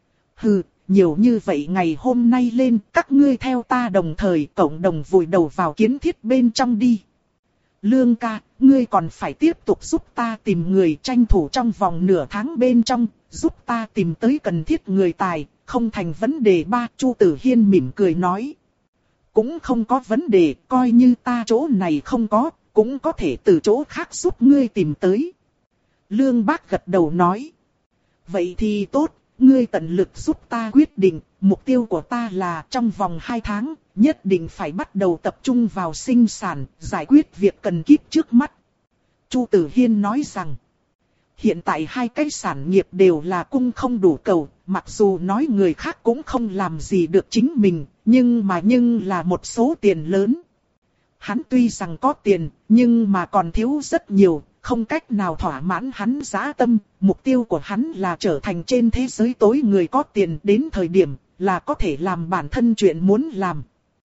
Hừ, nhiều như vậy ngày hôm nay lên, các ngươi theo ta đồng thời cộng đồng vùi đầu vào kiến thiết bên trong đi. Lương ca, ngươi còn phải tiếp tục giúp ta tìm người tranh thủ trong vòng nửa tháng bên trong, giúp ta tìm tới cần thiết người tài, không thành vấn đề. Ba, Chu Tử Hiên mỉm cười nói. Cũng không có vấn đề, coi như ta chỗ này không có, cũng có thể từ chỗ khác giúp ngươi tìm tới. Lương Bác gật đầu nói. Vậy thì tốt, ngươi tận lực giúp ta quyết định, mục tiêu của ta là trong vòng hai tháng, nhất định phải bắt đầu tập trung vào sinh sản, giải quyết việc cần kíp trước mắt. Chu Tử Hiên nói rằng, hiện tại hai cái sản nghiệp đều là cung không đủ cầu, mặc dù nói người khác cũng không làm gì được chính mình, nhưng mà nhưng là một số tiền lớn. Hắn tuy rằng có tiền, nhưng mà còn thiếu rất nhiều, không cách nào thỏa mãn hắn dã tâm. Mục tiêu của hắn là trở thành trên thế giới tối người có tiền, đến thời điểm là có thể làm bản thân chuyện muốn làm.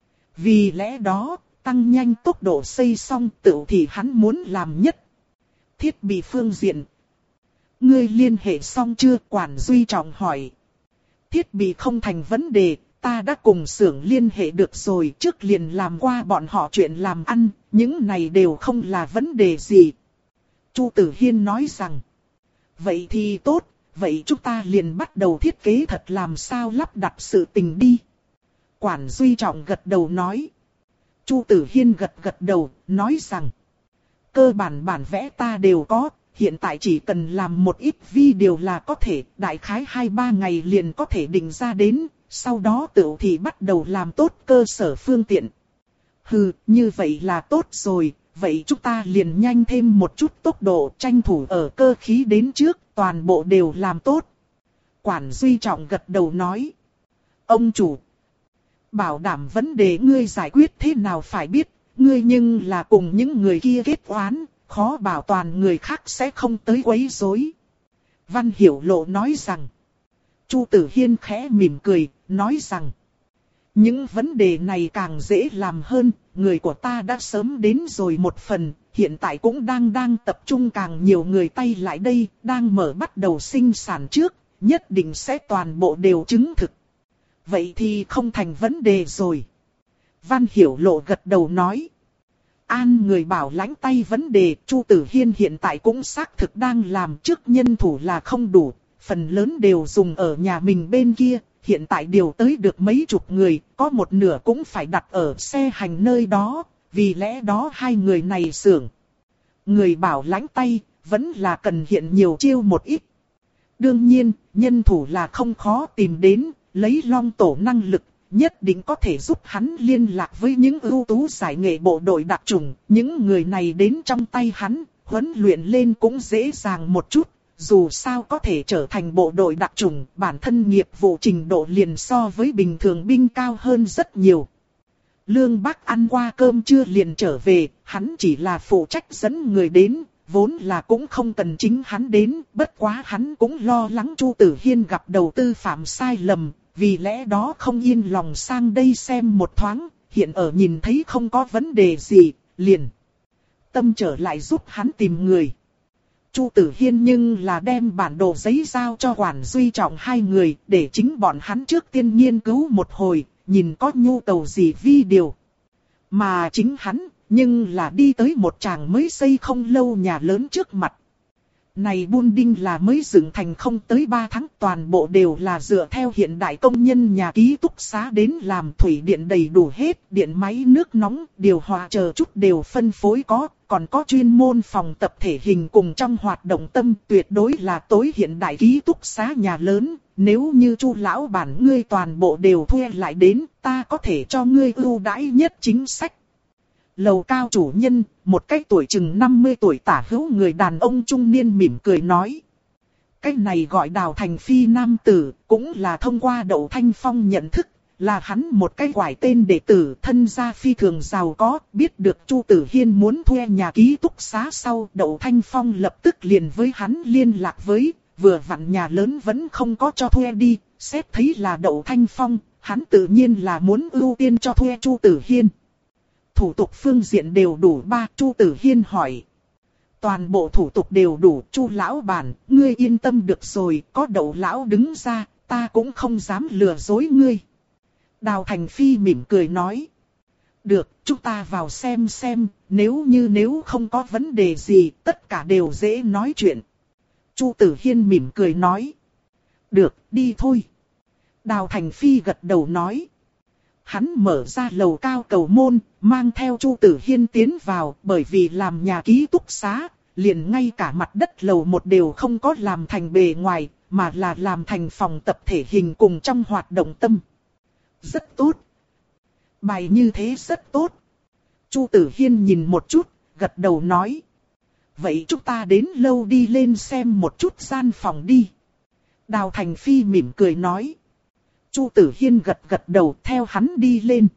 Vì lẽ đó, tăng nhanh tốc độ xây xong tựu thì hắn muốn làm nhất. Thiết bị phương diện. Ngươi liên hệ xong chưa? Quản Duy Trọng hỏi. Thiết bị không thành vấn đề, ta đã cùng xưởng liên hệ được rồi, trước liền làm qua bọn họ chuyện làm ăn, những này đều không là vấn đề gì. Chu Tử Hiên nói rằng, vậy thì tốt, vậy chúng ta liền bắt đầu thiết kế thật làm sao lắp đặt sự tình đi. Quản Duy Trọng gật đầu nói. Chu Tử Hiên gật gật đầu, nói rằng, cơ bản bản vẽ ta đều có, hiện tại chỉ cần làm một ít video là có thể, đại khái hai ba ngày liền có thể định ra đến, sau đó tự thì bắt đầu làm tốt cơ sở phương tiện. Hừ, như vậy là tốt rồi, vậy chúng ta liền nhanh thêm một chút tốc độ, tranh thủ ở cơ khí đến trước, toàn bộ đều làm tốt. Quản Duy Trọng gật đầu nói. Ông chủ, bảo đảm vấn đề ngươi giải quyết thế nào phải biết, ngươi nhưng là cùng những người kia kết oán, khó bảo toàn người khác sẽ không tới quấy rối. Văn Hiểu Lộ nói rằng. Chu Tử Hiên khẽ mỉm cười, nói rằng. Những vấn đề này càng dễ làm hơn, người của ta đã sớm đến rồi một phần, hiện tại cũng đang đang tập trung càng nhiều người tay lại đây, đang mở bắt đầu sinh sản trước, nhất định sẽ toàn bộ đều chứng thực. Vậy thì không thành vấn đề rồi. Văn Hiểu Lộ gật đầu nói. An người bảo lãnh tay vấn đề, Chu Tử Hiên hiện tại cũng xác thực đang làm, trước nhân thủ là không đủ, phần lớn đều dùng ở nhà mình bên kia, hiện tại điều tới được mấy chục người, có một nửa cũng phải đặt ở xe hành nơi đó, vì lẽ đó hai người này xưởng. Người bảo lãnh tay, vẫn là cần hiện nhiều chiêu một ít. Đương nhiên, nhân thủ là không khó tìm đến, lấy Long Tổ năng lực, nhất định có thể giúp hắn liên lạc với những ưu tú giải nghệ bộ đội đặc chủng, những người này đến trong tay hắn, huấn luyện lên cũng dễ dàng một chút. Dù sao có thể trở thành bộ đội đặc chủng, bản thân nghiệp vụ trình độ liền so với bình thường binh cao hơn rất nhiều. Lương Bác ăn qua cơm trưa liền trở về, hắn chỉ là phụ trách dẫn người đến, vốn là cũng không cần chính hắn đến, bất quá hắn cũng lo lắng Chu Tử Hiên gặp đầu tư phạm sai lầm, vì lẽ đó không yên lòng sang đây xem một thoáng, hiện ở nhìn thấy không có vấn đề gì, liền tâm trở lại giúp hắn tìm người. Chu Tử Hiên nhưng là đem bản đồ giấy giao cho Quản Duy Trọng hai người, để chính bọn hắn trước tiên nghiên cứu một hồi, nhìn có nhu cầu gì video. Mà chính hắn, nhưng là đi tới một tràng mới xây không lâu nhà lớn trước mặt. Này building là mới dựng thành không tới ba tháng, toàn bộ đều là dựa theo hiện đại công nhân nhà ký túc xá đến làm, thủy điện đầy đủ hết, điện máy nước nóng, điều hòa chờ chút đều phân phối có, còn có chuyên môn phòng tập thể hình cùng trong hoạt động tâm, tuyệt đối là tối hiện đại ký túc xá nhà lớn. Nếu như Chu lão bản ngươi toàn bộ đều thuê lại đến, ta có thể cho ngươi ưu đãi nhất chính sách. Lầu cao chủ nhân, một cái tuổi chừng năm mươi tuổi tả hữu người đàn ông trung niên mỉm cười nói. Cái này gọi Đào Thành Phi nam tử, cũng là thông qua Đậu Thanh Phong nhận thức, là hắn một cái quải tên đệ tử thân gia phi thường giàu có, biết được Chu Tử Hiên muốn thuê nhà ký túc xá sau, Đậu Thanh Phong lập tức liền với hắn liên lạc với, vừa vặn nhà lớn vẫn không có cho thuê đi, xét thấy là Đậu Thanh Phong, hắn tự nhiên là muốn ưu tiên cho thuê Chu Tử Hiên. thủ tục phương diện đều đủ ba? Chu Tử Hiên hỏi. Toàn bộ thủ tục đều đủ, Chu lão bản, ngươi yên tâm được rồi, có Đậu lão đứng ra, ta cũng không dám lừa dối ngươi. Đào Thành Phi mỉm cười nói. Được, chúng ta vào xem xem, nếu như nếu không có vấn đề gì, tất cả đều dễ nói chuyện. Chu Tử Hiên mỉm cười nói. Được, đi thôi. Đào Thành Phi gật đầu nói. Hắn mở ra lầu cao cầu môn, mang theo Chu Tử Hiên tiến vào, bởi vì làm nhà ký túc xá, liền ngay cả mặt đất lầu một đều không có làm thành bề ngoài, mà là làm thành phòng tập thể hình cùng trong hoạt động tâm. Rất tốt. Bài như thế rất tốt. Chu Tử Hiên nhìn một chút, gật đầu nói. Vậy chúng ta đến lâu đi lên xem một chút gian phòng đi. Đào Thành Phi mỉm cười nói. Chu Tử Hiên gật gật đầu theo hắn đi lên.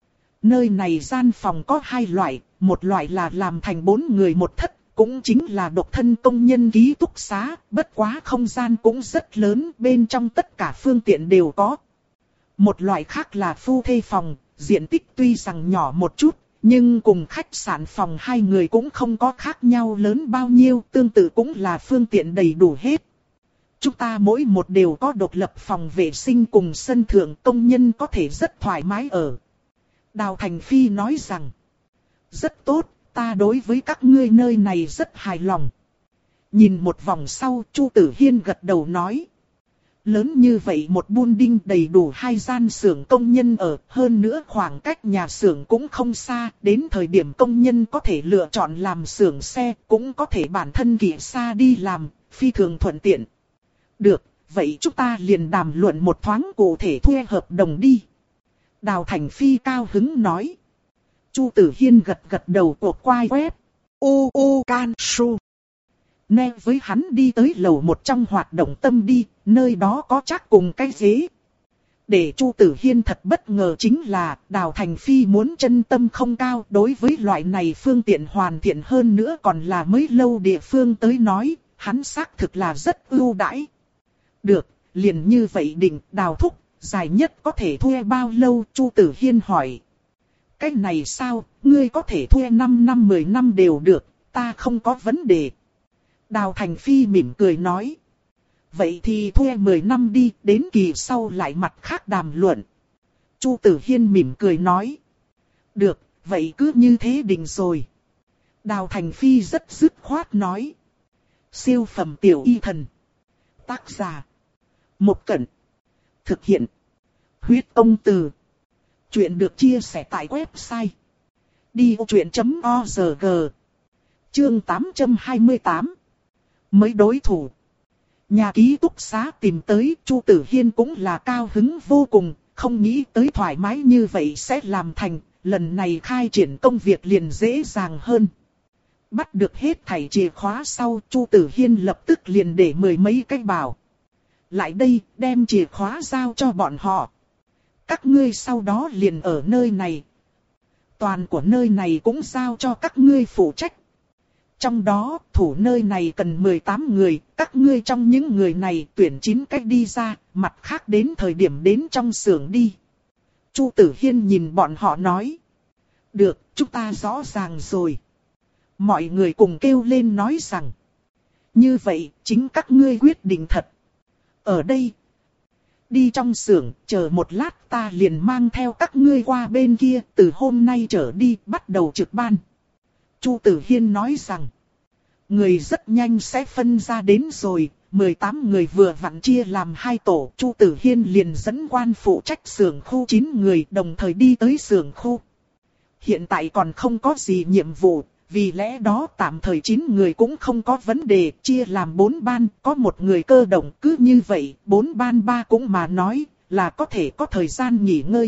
Nơi này gian phòng có hai loại, một loại là làm thành bốn người một thất, cũng chính là độc thân công nhân ký túc xá, bất quá không gian cũng rất lớn, bên trong tất cả phương tiện đều có. Một loại khác là phu thê phòng, diện tích tuy rằng nhỏ một chút, nhưng cùng khách sạn phòng hai người cũng không có khác nhau lớn bao nhiêu, tương tự cũng là phương tiện đầy đủ hết. Chúng ta mỗi một đều có độc lập phòng vệ sinh cùng sân thượng, công nhân có thể rất thoải mái ở. Đào Thành Phi nói rằng, rất tốt, ta đối với các ngươi nơi này rất hài lòng. Nhìn một vòng sau, Chu Tử Hiên gật đầu nói. Lớn như vậy một building đầy đủ hai gian xưởng công nhân ở, hơn nữa khoảng cách nhà xưởng cũng không xa, đến thời điểm công nhân có thể lựa chọn làm xưởng xe, cũng có thể bản thân kỵ xa đi làm, phi thường thuận tiện. Được, vậy chúng ta liền đàm luận một thoáng cụ thể thuê hợp đồng đi. Đào Thành Phi cao hứng nói. Chu Tử Hiên gật gật đầu cột quai web. Ô ô can su. Nè với hắn đi tới lầu một trong hoạt động tâm đi, nơi đó có chắc cùng cái ghế. Để Chu Tử Hiên thật bất ngờ chính là Đào Thành Phi muốn chân tâm không cao, đối với loại này phương tiện hoàn thiện hơn nữa còn là mới lâu địa phương tới nói, hắn xác thực là rất ưu đãi. Được, liền như vậy định. Đào thúc, dài nhất có thể thuê bao lâu? Chu Tử Hiên hỏi. Cái này sao, ngươi có thể thuê năm năm mười năm đều được, ta không có vấn đề. Đào Thành Phi mỉm cười nói. Vậy thì thuê mười năm đi, đến kỳ sau lại mặt khác đàm luận. Chu Tử Hiên mỉm cười nói. Được, vậy cứ như thế định rồi. Đào Thành Phi rất dứt khoát nói. Siêu phẩm tiểu y thần. Tác giả. Một Cẩn. Thực hiện. Huyết Công Từ. Chuyện được chia sẻ tại website. đi ô chuyện chấm o rờ giê. Chương tám trăm hai mươi tám. Mới đối thủ. Nhà ký túc xá tìm tới, Chu Tử Hiên cũng là cao hứng vô cùng, không nghĩ tới thoải mái như vậy sẽ làm thành, lần này khai triển công việc liền dễ dàng hơn. Bắt được hết thảy chìa khóa sau, Chu Tử Hiên lập tức liền để mười mấy cái bảo. Lại đây, đem chìa khóa giao cho bọn họ. Các ngươi sau đó liền ở nơi này. Toàn của nơi này cũng giao cho các ngươi phụ trách. Trong đó, thủ nơi này cần mười tám người, các ngươi trong những người này tuyển chín cách đi ra, mặt khác đến thời điểm đến trong xưởng đi. Chu Tử Hiên nhìn bọn họ nói. Được, chúng ta rõ ràng rồi. Mọi người cùng kêu lên nói rằng. Như vậy, chính các ngươi quyết định thật. Ở đây, đi trong xưởng, chờ một lát ta liền mang theo các ngươi qua bên kia, từ hôm nay trở đi, bắt đầu trực ban. Chu Tử Hiên nói rằng, người rất nhanh sẽ phân ra đến rồi, mười tám người vừa vặn chia làm hai tổ. Chu Tử Hiên liền dẫn quan phụ trách xưởng khu chín người đồng thời đi tới xưởng khu. Hiện tại còn không có gì nhiệm vụ, vì lẽ đó tạm thời chín người cũng không có vấn đề, chia làm bốn ban, có một người cơ động, cứ như vậy, bốn ban ba cũng mà nói, là có thể có thời gian nghỉ ngơi.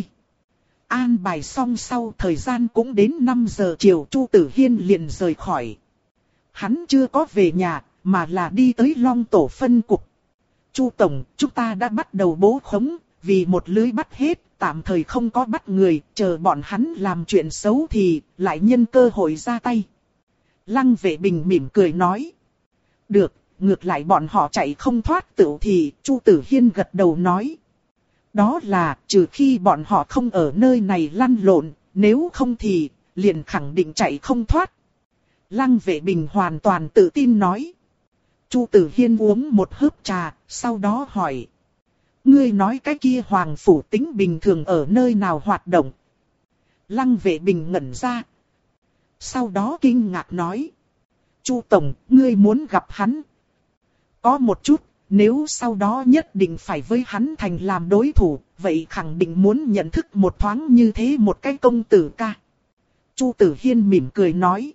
An bài xong sau thời gian cũng đến năm giờ chiều, Chu Tử Hiên liền rời khỏi. Hắn chưa có về nhà, mà là đi tới Long Tổ phân cục. Chu Tổng, chúng ta đã bắt đầu bố khống, vì một lưới bắt hết, tạm thời không có bắt người, chờ bọn hắn làm chuyện xấu thì lại nhân cơ hội ra tay. Lăng Vệ Bình mỉm cười nói. Được, ngược lại bọn họ chạy không thoát tựu thì, Chu Tử Hiên gật đầu nói. Đó là, trừ khi bọn họ không ở nơi này lăn lộn, nếu không thì, liền khẳng định chạy không thoát. Lăng Vệ Bình hoàn toàn tự tin nói. Chu Tử Hiên uống một hớp trà, sau đó hỏi. Ngươi nói cái kia Hoàng Phủ Tĩnh bình thường ở nơi nào hoạt động? Lăng Vệ Bình ngẩn ra. Sau đó kinh ngạc nói. Chu Tổng, ngươi muốn gặp hắn? Có một chút, nếu sau đó nhất định phải với hắn thành làm đối thủ, vậy khẳng định muốn nhận thức một thoáng như thế một cái công tử ca. Chu Tử Hiên mỉm cười nói.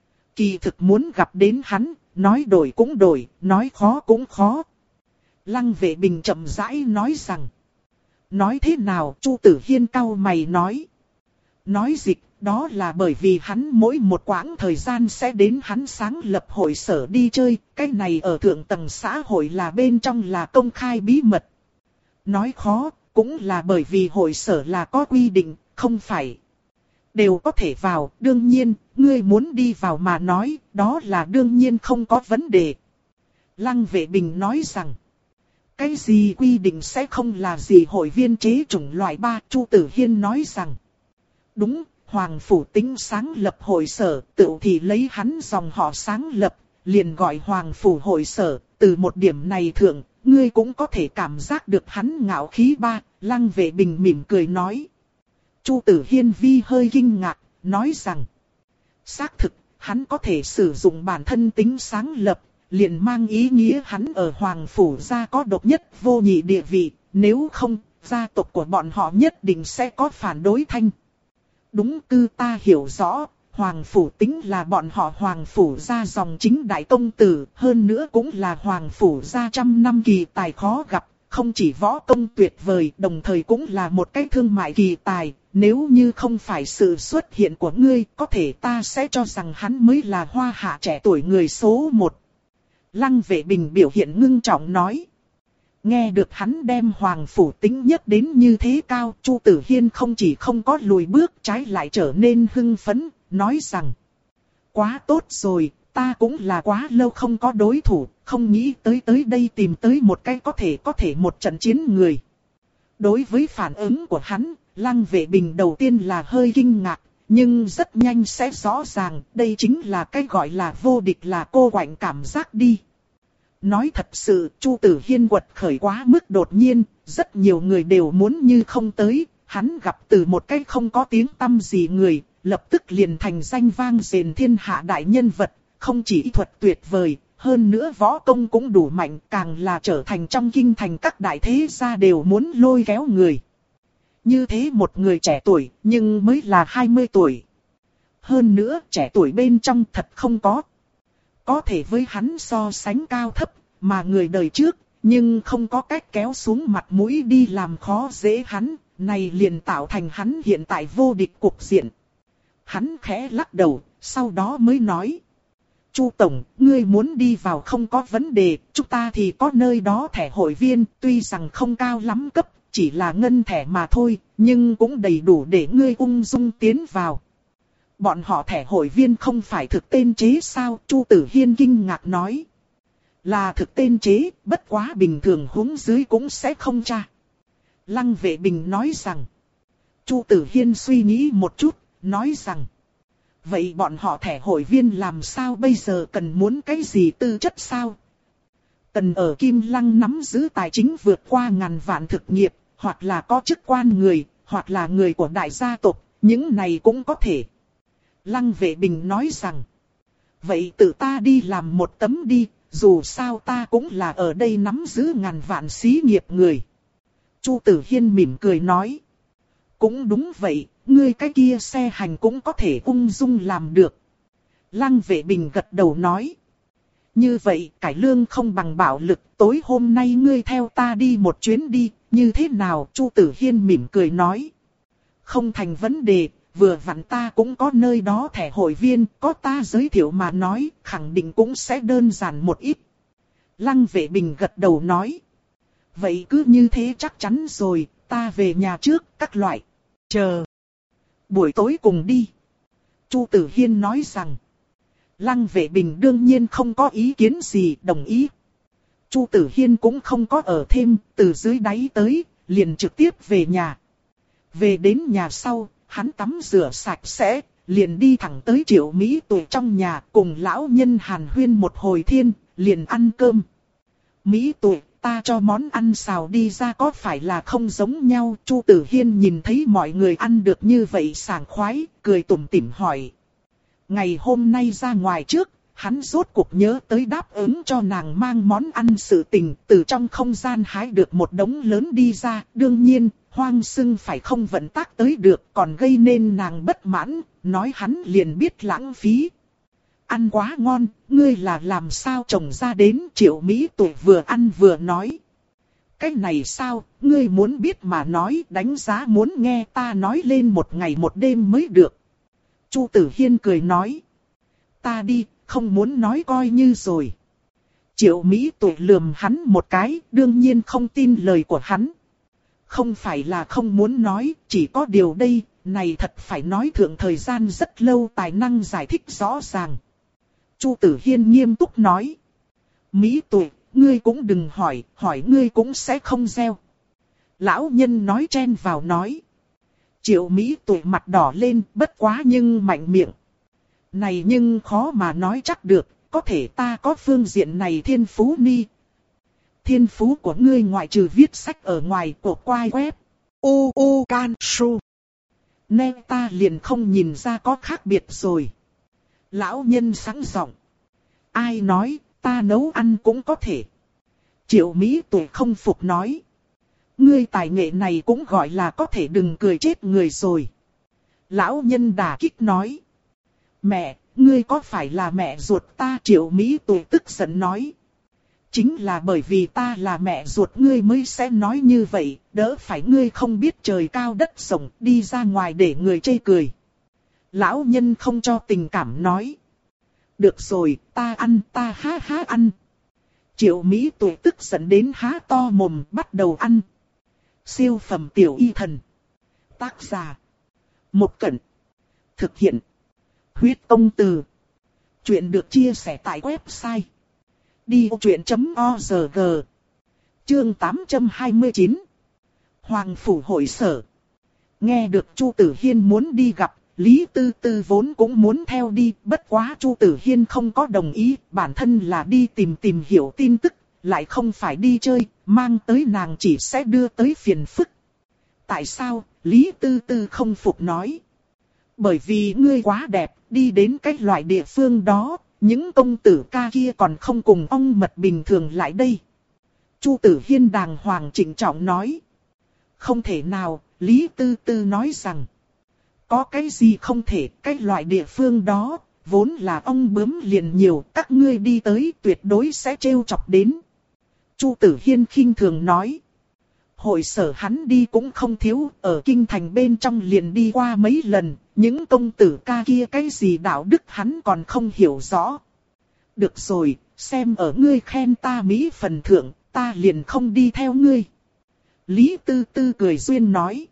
Kỳ thực muốn gặp đến hắn, nói đổi cũng đổi, nói khó cũng khó. Lăng Vệ Bình chậm rãi nói rằng. Nói thế nào? Chu Tử Hiên cau mày nói. Nói dịch, đó là bởi vì hắn mỗi một quãng thời gian sẽ đến hắn sáng lập hội sở đi chơi, cái này ở thượng tầng xã hội là bên trong là công khai bí mật. Nói khó, cũng là bởi vì hội sở là có quy định, không phải đều có thể vào, đương nhiên, ngươi muốn đi vào mà nói, đó là đương nhiên không có vấn đề. Lăng Vệ Bình nói rằng, cái gì quy định sẽ không là gì hội viên chế chủng loại ba. Chu Tử Hiên nói rằng, đúng, Hoàng Phủ Tĩnh sáng lập hội sở, tự thì lấy hắn dòng họ sáng lập, liền gọi Hoàng Phủ hội sở, từ một điểm này thượng, ngươi cũng có thể cảm giác được hắn ngạo khí ba. Lăng Vệ Bình mỉm cười nói. Chu Tử Hiên vi hơi kinh ngạc, nói rằng, xác thực, hắn có thể sử dụng bản thân tính sáng lập, liền mang ý nghĩa hắn ở Hoàng Phủ gia có độc nhất vô nhị địa vị, nếu không, gia tộc của bọn họ nhất định sẽ có phản đối thanh. Đúng cư ta hiểu rõ, Hoàng Phủ Tĩnh là bọn họ Hoàng Phủ gia dòng chính đại công tử, hơn nữa cũng là Hoàng Phủ gia trăm năm kỳ tài khó gặp, không chỉ võ công tuyệt vời, đồng thời cũng là một cái thương mại kỳ tài, nếu như không phải sự xuất hiện của ngươi, có thể ta sẽ cho rằng hắn mới là hoa hạ trẻ tuổi người số một. Lăng Vệ Bình biểu hiện ngưng trọng nói. Nghe được hắn đem Hoàng Phủ Tĩnh nhất đến như thế cao, Chu Tử Hiên không chỉ không có lùi bước, trái lại trở nên hưng phấn, nói rằng. Quá tốt rồi, ta cũng là quá lâu không có đối thủ, không nghĩ tới tới đây tìm tới một cái có thể có thể một trận chiến người. Đối với phản ứng của hắn, Lăng Vệ Bình đầu tiên là hơi kinh ngạc, nhưng rất nhanh sẽ rõ ràng đây chính là cái gọi là vô địch là cô quạnh cảm giác đi. Nói thật sự, Chu Tử Hiên quật khởi quá mức đột nhiên, rất nhiều người đều muốn như không tới, hắn gặp từ một cái không có tiếng tăm gì người, lập tức liền thành danh vang dền thiên hạ đại nhân vật, không chỉ y thuật tuyệt vời, hơn nữa võ công cũng đủ mạnh, càng là trở thành trong kinh thành các đại thế gia đều muốn lôi kéo người. Như thế một người trẻ tuổi, nhưng mới là hai mươi tuổi. Hơn nữa, trẻ tuổi bên trong thật không có. Có thể với hắn so sánh cao thấp, mà người đời trước, nhưng không có cách kéo xuống mặt mũi đi làm khó dễ hắn, này liền tạo thành hắn hiện tại vô địch cục diện. Hắn khẽ lắc đầu, sau đó mới nói. Chu Tổng, ngươi muốn đi vào không có vấn đề, chúng ta thì có nơi đó thẻ hội viên, tuy rằng không cao lắm cấp, chỉ là ngân thẻ mà thôi, nhưng cũng đầy đủ để ngươi ung dung tiến vào. Bọn họ thẻ hội viên không phải thực tên chế sao? Chu Tử Hiên kinh ngạc nói. Là thực tên chế, bất quá bình thường huống dưới cũng sẽ không tra. Lăng Vệ Bình nói rằng. Chu Tử Hiên suy nghĩ một chút, nói rằng. Vậy bọn họ thẻ hội viên làm sao bây giờ, cần muốn cái gì tư chất sao? Cần ở Kim Lăng nắm giữ tài chính vượt qua ngàn vạn thực nghiệp, hoặc là có chức quan người, hoặc là người của đại gia tộc, những này cũng có thể. Lăng Vệ Bình nói rằng. Vậy tự ta đi làm một tấm đi, dù sao ta cũng là ở đây nắm giữ ngàn vạn xí nghiệp người. Chu Tử Hiên mỉm cười nói. Cũng đúng vậy, ngươi cái kia xe hành cũng có thể ung dung làm được. Lăng Vệ Bình gật đầu nói. Như vậy, cải lương không bằng bạo lực, tối hôm nay ngươi theo ta đi một chuyến đi, như thế nào? Chu Tử Hiên mỉm cười nói. Không thành vấn đề, vừa vặn ta cũng có nơi đó thẻ hội viên, có ta giới thiệu mà nói, khẳng định cũng sẽ đơn giản một ít. Lăng Vệ Bình gật đầu nói. Vậy cứ như thế chắc chắn rồi, ta về nhà trước, các loại. Chờ. Buổi tối cùng đi. Chu Tử Hiên nói rằng. Lăng Vệ Bình đương nhiên không có ý kiến gì, đồng ý. Chu Tử Hiên cũng không có ở thêm, từ dưới đáy tới, liền trực tiếp về nhà. Về đến nhà sau, hắn tắm rửa sạch sẽ, liền đi thẳng tới Triệu Mỹ Tuệ trong nhà cùng lão nhân hàn huyên một hồi thiên, liền ăn cơm. Mỹ Tuệ, ta cho món ăn xào đi ra có phải là không giống nhau? Chu Tử Hiên nhìn thấy mọi người ăn được như vậy sảng khoái, cười tủm tỉm hỏi. Ngày hôm nay ra ngoài trước, hắn rốt cuộc nhớ tới đáp ứng cho nàng mang món ăn sự tình, từ trong không gian hái được một đống lớn đi ra. Đương nhiên, Hoang Sưng phải không vận tác tới được, còn gây nên nàng bất mãn, nói hắn liền biết lãng phí. Ăn quá ngon, ngươi là làm sao trồng ra đến? Triệu Mỹ Tuệ vừa ăn vừa nói. Cái này sao, ngươi muốn biết mà nói, đánh giá muốn nghe ta nói lên một ngày một đêm mới được. Chu Tử Hiên cười nói. Ta đi, không muốn nói coi như rồi. Triệu Mỹ Tuệ lườm hắn một cái, đương nhiên không tin lời của hắn. Không phải là không muốn nói, chỉ có điều đây, này thật phải nói thượng thời gian rất lâu tài năng giải thích rõ ràng. Chu Tử Hiên nghiêm túc nói. Mỹ Tuệ, ngươi cũng đừng hỏi, hỏi ngươi cũng sẽ không gieo. Lão nhân nói chen vào nói. Triệu Mỹ Tuệ mặt đỏ lên, bất quá nhưng mạnh miệng. Này nhưng khó mà nói chắc được, có thể ta có phương diện này thiên phú ni. Thiên phú của ngươi ngoại trừ viết sách ở ngoài của quai web. U U Can Su. Nên ta liền không nhìn ra có khác biệt rồi. Lão nhân sáng giọng. Ai nói, ta nấu ăn cũng có thể. Triệu Mỹ Tuệ không phục nói. Ngươi tài nghệ này cũng gọi là có thể, đừng cười chết người rồi. Lão nhân đả kích nói. Mẹ, ngươi có phải là mẹ ruột ta? Triệu Mỹ Tuệ tức giận nói. Chính là bởi vì ta là mẹ ruột ngươi mới sẽ nói như vậy, đỡ phải ngươi không biết trời cao đất rộng đi ra ngoài để người chê cười. Lão nhân không cho tình cảm nói. Được rồi, ta ăn, ta há há ăn. Triệu Mỹ Tuệ tức giận đến há to mồm bắt đầu ăn. Siêu phẩm tiểu y thần. Tác giả. Một Cẩn. Thực hiện. Huyết Công Từ. Chuyện được chia sẻ tại website đi vô chuyện chấm org. Chương tám trăm hai mươi chín. Hoàng Phủ Hội Sở. Nghe được Chu Tử Hiên muốn đi gặp, Lý Tư Tư vốn cũng muốn theo đi, bất quá Chu Tử Hiên không có đồng ý, bản thân là đi tìm tìm hiểu tin tức, lại không phải đi chơi, mang tới nàng chỉ sẽ đưa tới phiền phức. Tại sao? Lý Tư Tư không phục nói. Bởi vì ngươi quá đẹp, đi đến cái loại địa phương đó, những công tử ca kia còn không cùng ong mật bình thường lại đây. Chu Tử Hiên đàng hoàng trịnh trọng nói. Không thể nào, Lý Tư Tư nói rằng. Có cái gì không thể, cái loại địa phương đó, vốn là ong bướm liền nhiều, các ngươi đi tới tuyệt đối sẽ trêu chọc đến. Chu Tử Hiên khinh thường nói. Hội sở hắn đi cũng không thiếu, ở kinh thành bên trong liền đi qua mấy lần, những công tử ca kia cái gì đạo đức hắn còn không hiểu rõ. Được rồi, xem ở ngươi khen ta mỹ phần thượng, ta liền không đi theo ngươi. Lý Tư Tư cười duyên nói.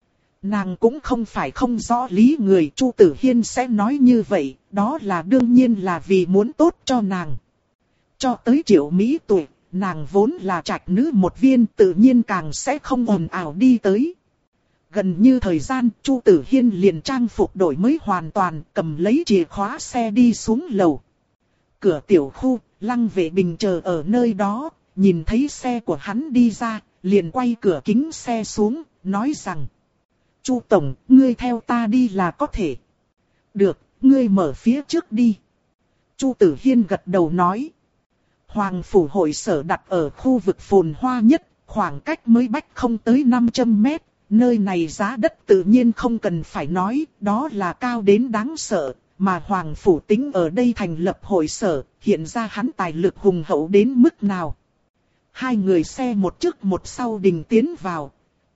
Nàng cũng không phải không rõ lý người Chu Tử Hiên sẽ nói như vậy, đó là đương nhiên là vì muốn tốt cho nàng. Cho tới Triệu Mỹ Tuệ, nàng vốn là trạch nữ một viên, tự nhiên càng sẽ không ồn ào đi tới. Gần như thời gian, Chu Tử Hiên liền trang phục đổi mới hoàn toàn, cầm lấy chìa khóa xe đi xuống lầu. Cửa tiểu khu, Lăng Vệ Bình chờ ở nơi đó, nhìn thấy xe của hắn đi ra, liền quay cửa kính xe xuống, nói rằng. Chu Tổng, ngươi theo ta đi là có thể. Được, ngươi mở phía trước đi. Chu Tử Hiên gật đầu nói. Hoàng Phủ Hội Sở đặt ở khu vực phồn hoa nhất, khoảng cách mới bách không tới năm trăm mét. Nơi này giá đất tự nhiên không cần phải nói, đó là cao đến đáng sợ. Mà Hoàng Phủ tính ở đây thành lập hội sở, hiện ra hắn tài lực hùng hậu đến mức nào. Hai người xe một trước một sau đình tiến vào.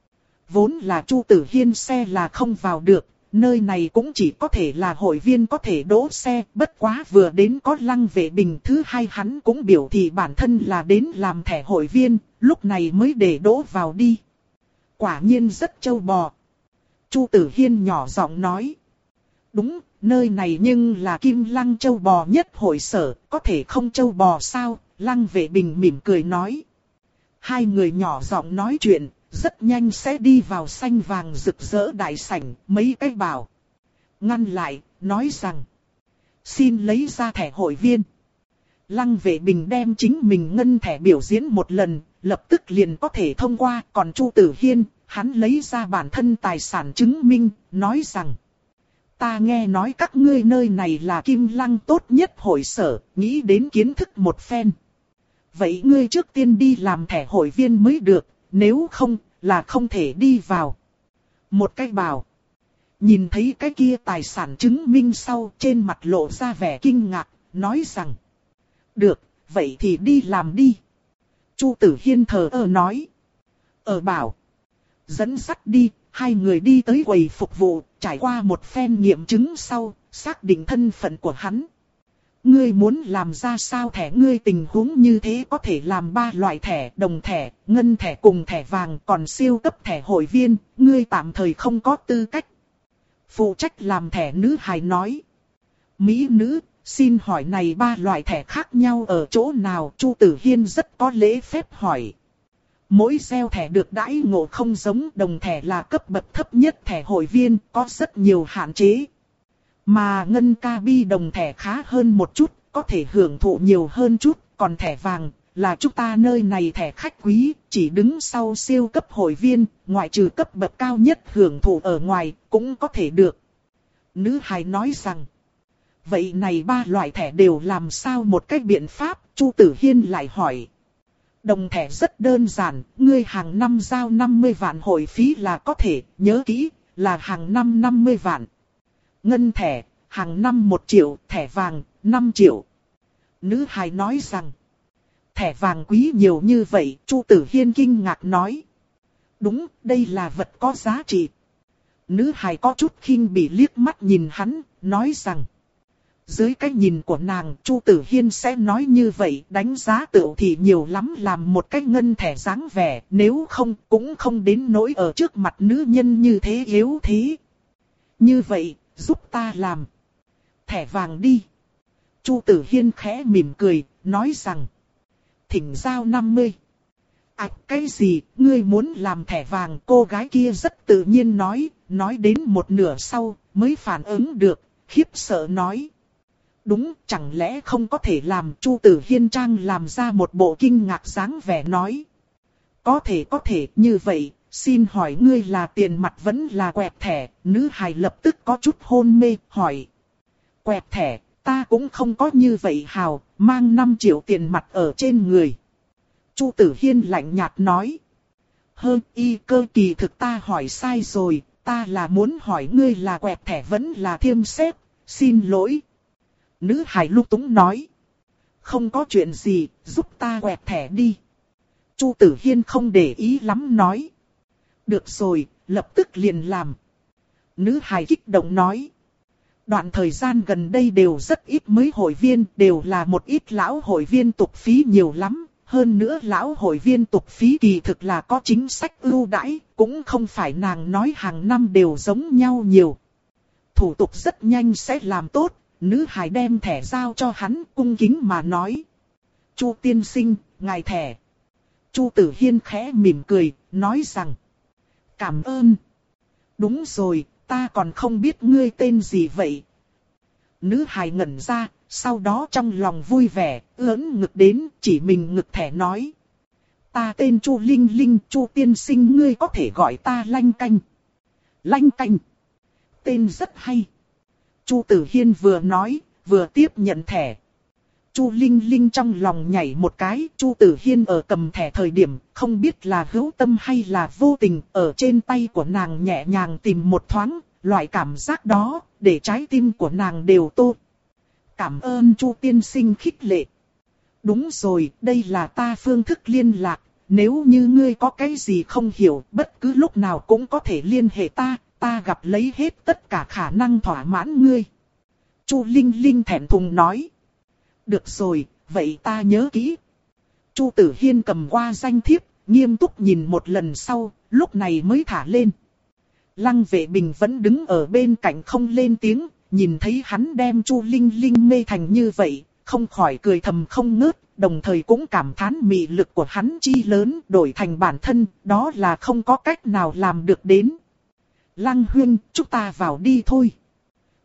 Vốn là Chu Tử Hiên xe là không vào được, nơi này cũng chỉ có thể là hội viên có thể đỗ xe, bất quá vừa đến có Lăng Vệ Bình. Thứ hai hắn cũng biểu thị bản thân là đến làm thẻ hội viên, lúc này mới để đỗ vào đi. Quả nhiên rất trâu bò. Chu Tử Hiên nhỏ giọng nói. Đúng, nơi này nhưng là Kim Lăng trâu bò nhất hội sở, có thể không trâu bò sao? Lăng Vệ Bình mỉm cười nói. Hai người nhỏ giọng nói chuyện, rất nhanh sẽ đi vào xanh vàng rực rỡ đại sảnh, mấy cái bảo. Ngăn lại, nói rằng. Xin lấy ra thẻ hội viên. Lăng Vệ Bình đem chính mình ngân thẻ biểu diễn một lần, lập tức liền có thể thông qua. Còn Chu Tử Hiên, hắn lấy ra bản thân tài sản chứng minh, nói rằng. Ta nghe nói các ngươi nơi này là Kim Lăng tốt nhất hội sở, nghĩ đến kiến thức một phen. Vậy ngươi trước tiên đi làm thẻ hội viên mới được, nếu không là không thể đi vào. Một cái bảo. Nhìn thấy cái kia tài sản chứng minh sau, trên mặt lộ ra vẻ kinh ngạc, nói rằng. Được, vậy thì đi làm đi. Chu Tử Hiên thờ ơ nói. Ở bảo. Dẫn dắt đi, hai người đi tới quầy phục vụ, trải qua một phen nghiệm chứng sau, xác định thân phận của hắn. Ngươi muốn làm ra sao thẻ, ngươi tình huống như thế có thể làm ba loại thẻ, đồng thẻ, ngân thẻ cùng thẻ vàng, còn siêu cấp thẻ hội viên, ngươi tạm thời không có tư cách. Phụ trách làm thẻ nữ hài nói. Mỹ nữ, xin hỏi này ba loại thẻ khác nhau ở chỗ nào? Chu Tử Hiên rất có lễ phép hỏi. Mỗi gieo thẻ được đãi ngộ không giống, đồng thẻ là cấp bậc thấp nhất thẻ hội viên, có rất nhiều hạn chế. Mà ngân ca bi đồng thẻ khá hơn một chút, có thể hưởng thụ nhiều hơn chút, còn thẻ vàng là chúng ta nơi này thẻ khách quý, chỉ đứng sau siêu cấp hội viên, ngoại trừ cấp bậc cao nhất hưởng thụ ở ngoài, cũng có thể được. Nữ hài nói rằng, vậy này ba loại thẻ đều làm sao một cách biện pháp? Chu Tử Hiên lại hỏi. Đồng thẻ rất đơn giản, ngươi hàng năm giao năm mươi vạn hội phí là có thể, nhớ kỹ, là hàng năm năm mươi vạn. Ngân thẻ, hàng năm một triệu, thẻ vàng, năm triệu. Nữ hài nói rằng, thẻ vàng quý nhiều như vậy, Chu Tử Hiên kinh ngạc nói. Đúng, đây là vật có giá trị. Nữ hài có chút khinh bỉ liếc mắt nhìn hắn, nói rằng. Dưới cái nhìn của nàng, Chu Tử Hiên sẽ nói như vậy, đánh giá tựu thì nhiều lắm làm một cái ngân thẻ dáng vẻ, nếu không cũng không đến nỗi ở trước mặt nữ nhân như thế yếu thế. Như vậy, giúp ta làm. Thẻ vàng đi. Chu Tử Hiên khẽ mỉm cười, nói rằng. Thỉnh giao năm mươi. À cái gì, ngươi muốn làm thẻ vàng? Cô gái kia rất tự nhiên nói, nói đến một nửa sau, mới phản ứng được, khiếp sợ nói. Đúng, chẳng lẽ không có thể làm? Chu Tử Hiên trang làm ra một bộ kinh ngạc dáng vẻ nói. Có thể có thể, như vậy, xin hỏi ngươi là tiền mặt vẫn là quẹt thẻ? Nữ hài lập tức có chút hôn mê, hỏi. Quẹt thẻ, ta cũng không có như vậy hào, mang năm triệu tiền mặt ở trên người. Chu Tử Hiên lạnh nhạt nói. Hơn y cơ kỳ thực ta hỏi sai rồi, ta là muốn hỏi ngươi là quẹt thẻ vẫn là thiêm xếp, xin lỗi. Nữ hài lúc túng nói. Không có chuyện gì, giúp ta quẹt thẻ đi. Chu Tử Hiên không để ý lắm nói. Được rồi, lập tức liền làm. Nữ hài kích động nói. Đoạn thời gian gần đây đều rất ít mới hội viên, đều là một ít lão hội viên tục phí nhiều lắm. Hơn nữa lão hội viên tục phí kỳ thực là có chính sách ưu đãi, cũng không phải nàng nói hàng năm đều giống nhau nhiều. Thủ tục rất nhanh sẽ làm tốt. Nữ hài đem thẻ giao cho hắn, cung kính mà nói. Chu tiên sinh, ngài thẻ. Chu Tử Hiên khẽ mỉm cười, nói rằng. Cảm ơn. Đúng rồi, ta còn không biết ngươi tên gì vậy. Nữ hài ngẩn ra, sau đó trong lòng vui vẻ, ưỡn ngực đến, chỉ mình ngực thẻ nói. Ta tên Chu Linh Linh, Chu tiên sinh ngươi có thể gọi ta Lanh Canh. Lanh Canh. Tên rất hay. Chu Tử Hiên vừa nói, vừa tiếp nhận thẻ. Chu Linh Linh trong lòng nhảy một cái, Chu Tử Hiên ở cầm thẻ thời điểm, không biết là hữu tâm hay là vô tình, ở trên tay của nàng nhẹ nhàng tìm một thoáng, loại cảm giác đó, để trái tim của nàng đều tô. Cảm ơn Chu tiên sinh khích lệ. Đúng rồi, đây là ta phương thức liên lạc, nếu như ngươi có cái gì không hiểu, bất cứ lúc nào cũng có thể liên hệ ta. Ta gặp lấy hết tất cả khả năng thỏa mãn ngươi. Chu Linh Linh thẹn thùng nói. Được rồi, vậy ta nhớ kỹ. Chu Tử Hiên cầm qua danh thiếp, nghiêm túc nhìn một lần sau, lúc này mới thả lên. Lăng Vệ Bình vẫn đứng ở bên cạnh không lên tiếng, nhìn thấy hắn đem Chu Linh Linh mê thành như vậy, không khỏi cười thầm không ngớt, đồng thời cũng cảm thán mị lực của hắn chi lớn, đổi thành bản thân, đó là không có cách nào làm được đến. Lăng huynh, chúng ta vào đi thôi.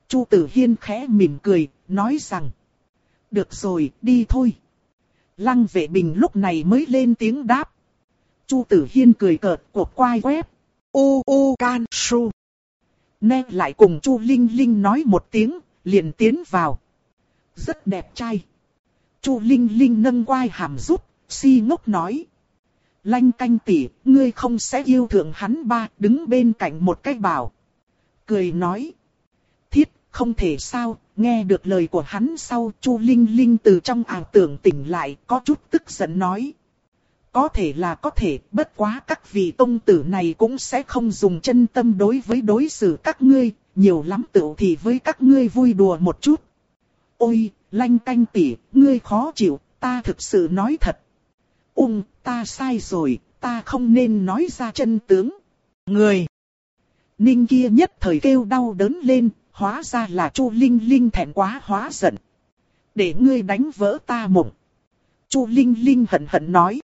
Chu Tử Hiên khẽ mỉm cười, nói rằng. Được rồi, đi thôi. Lăng Vệ Bình lúc này mới lên tiếng đáp. Chu Tử Hiên cười cợt cuộc quay web. U U Can Su. Nè lại cùng Chu Linh Linh nói một tiếng, liền tiến vào. Rất đẹp trai. Chu Linh Linh nâng quai hàm rút, si ngốc nói. Lanh Canh tỷ, ngươi không sẽ yêu thượng hắn ba, đứng bên cạnh một cái bảo. Cười nói. Thiết, không thể sao, nghe được lời của hắn sau, Chu Linh Linh từ trong ảo tưởng tỉnh lại, có chút tức giận nói. Có thể là có thể, bất quá các vị công tử này cũng sẽ không dùng chân tâm đối với đối xử các ngươi, nhiều lắm tựu thì với các ngươi vui đùa một chút. Ôi, Lanh Canh tỷ, ngươi khó chịu, ta thực sự nói thật. Ung, ta sai rồi, ta không nên nói ra chân tướng. Người! Ninh kia nhất thời kêu đau đớn lên, hóa ra là Chu Linh Linh thẹn quá hóa giận. Để ngươi đánh vỡ ta mộng. Chu Linh Linh hận hận nói.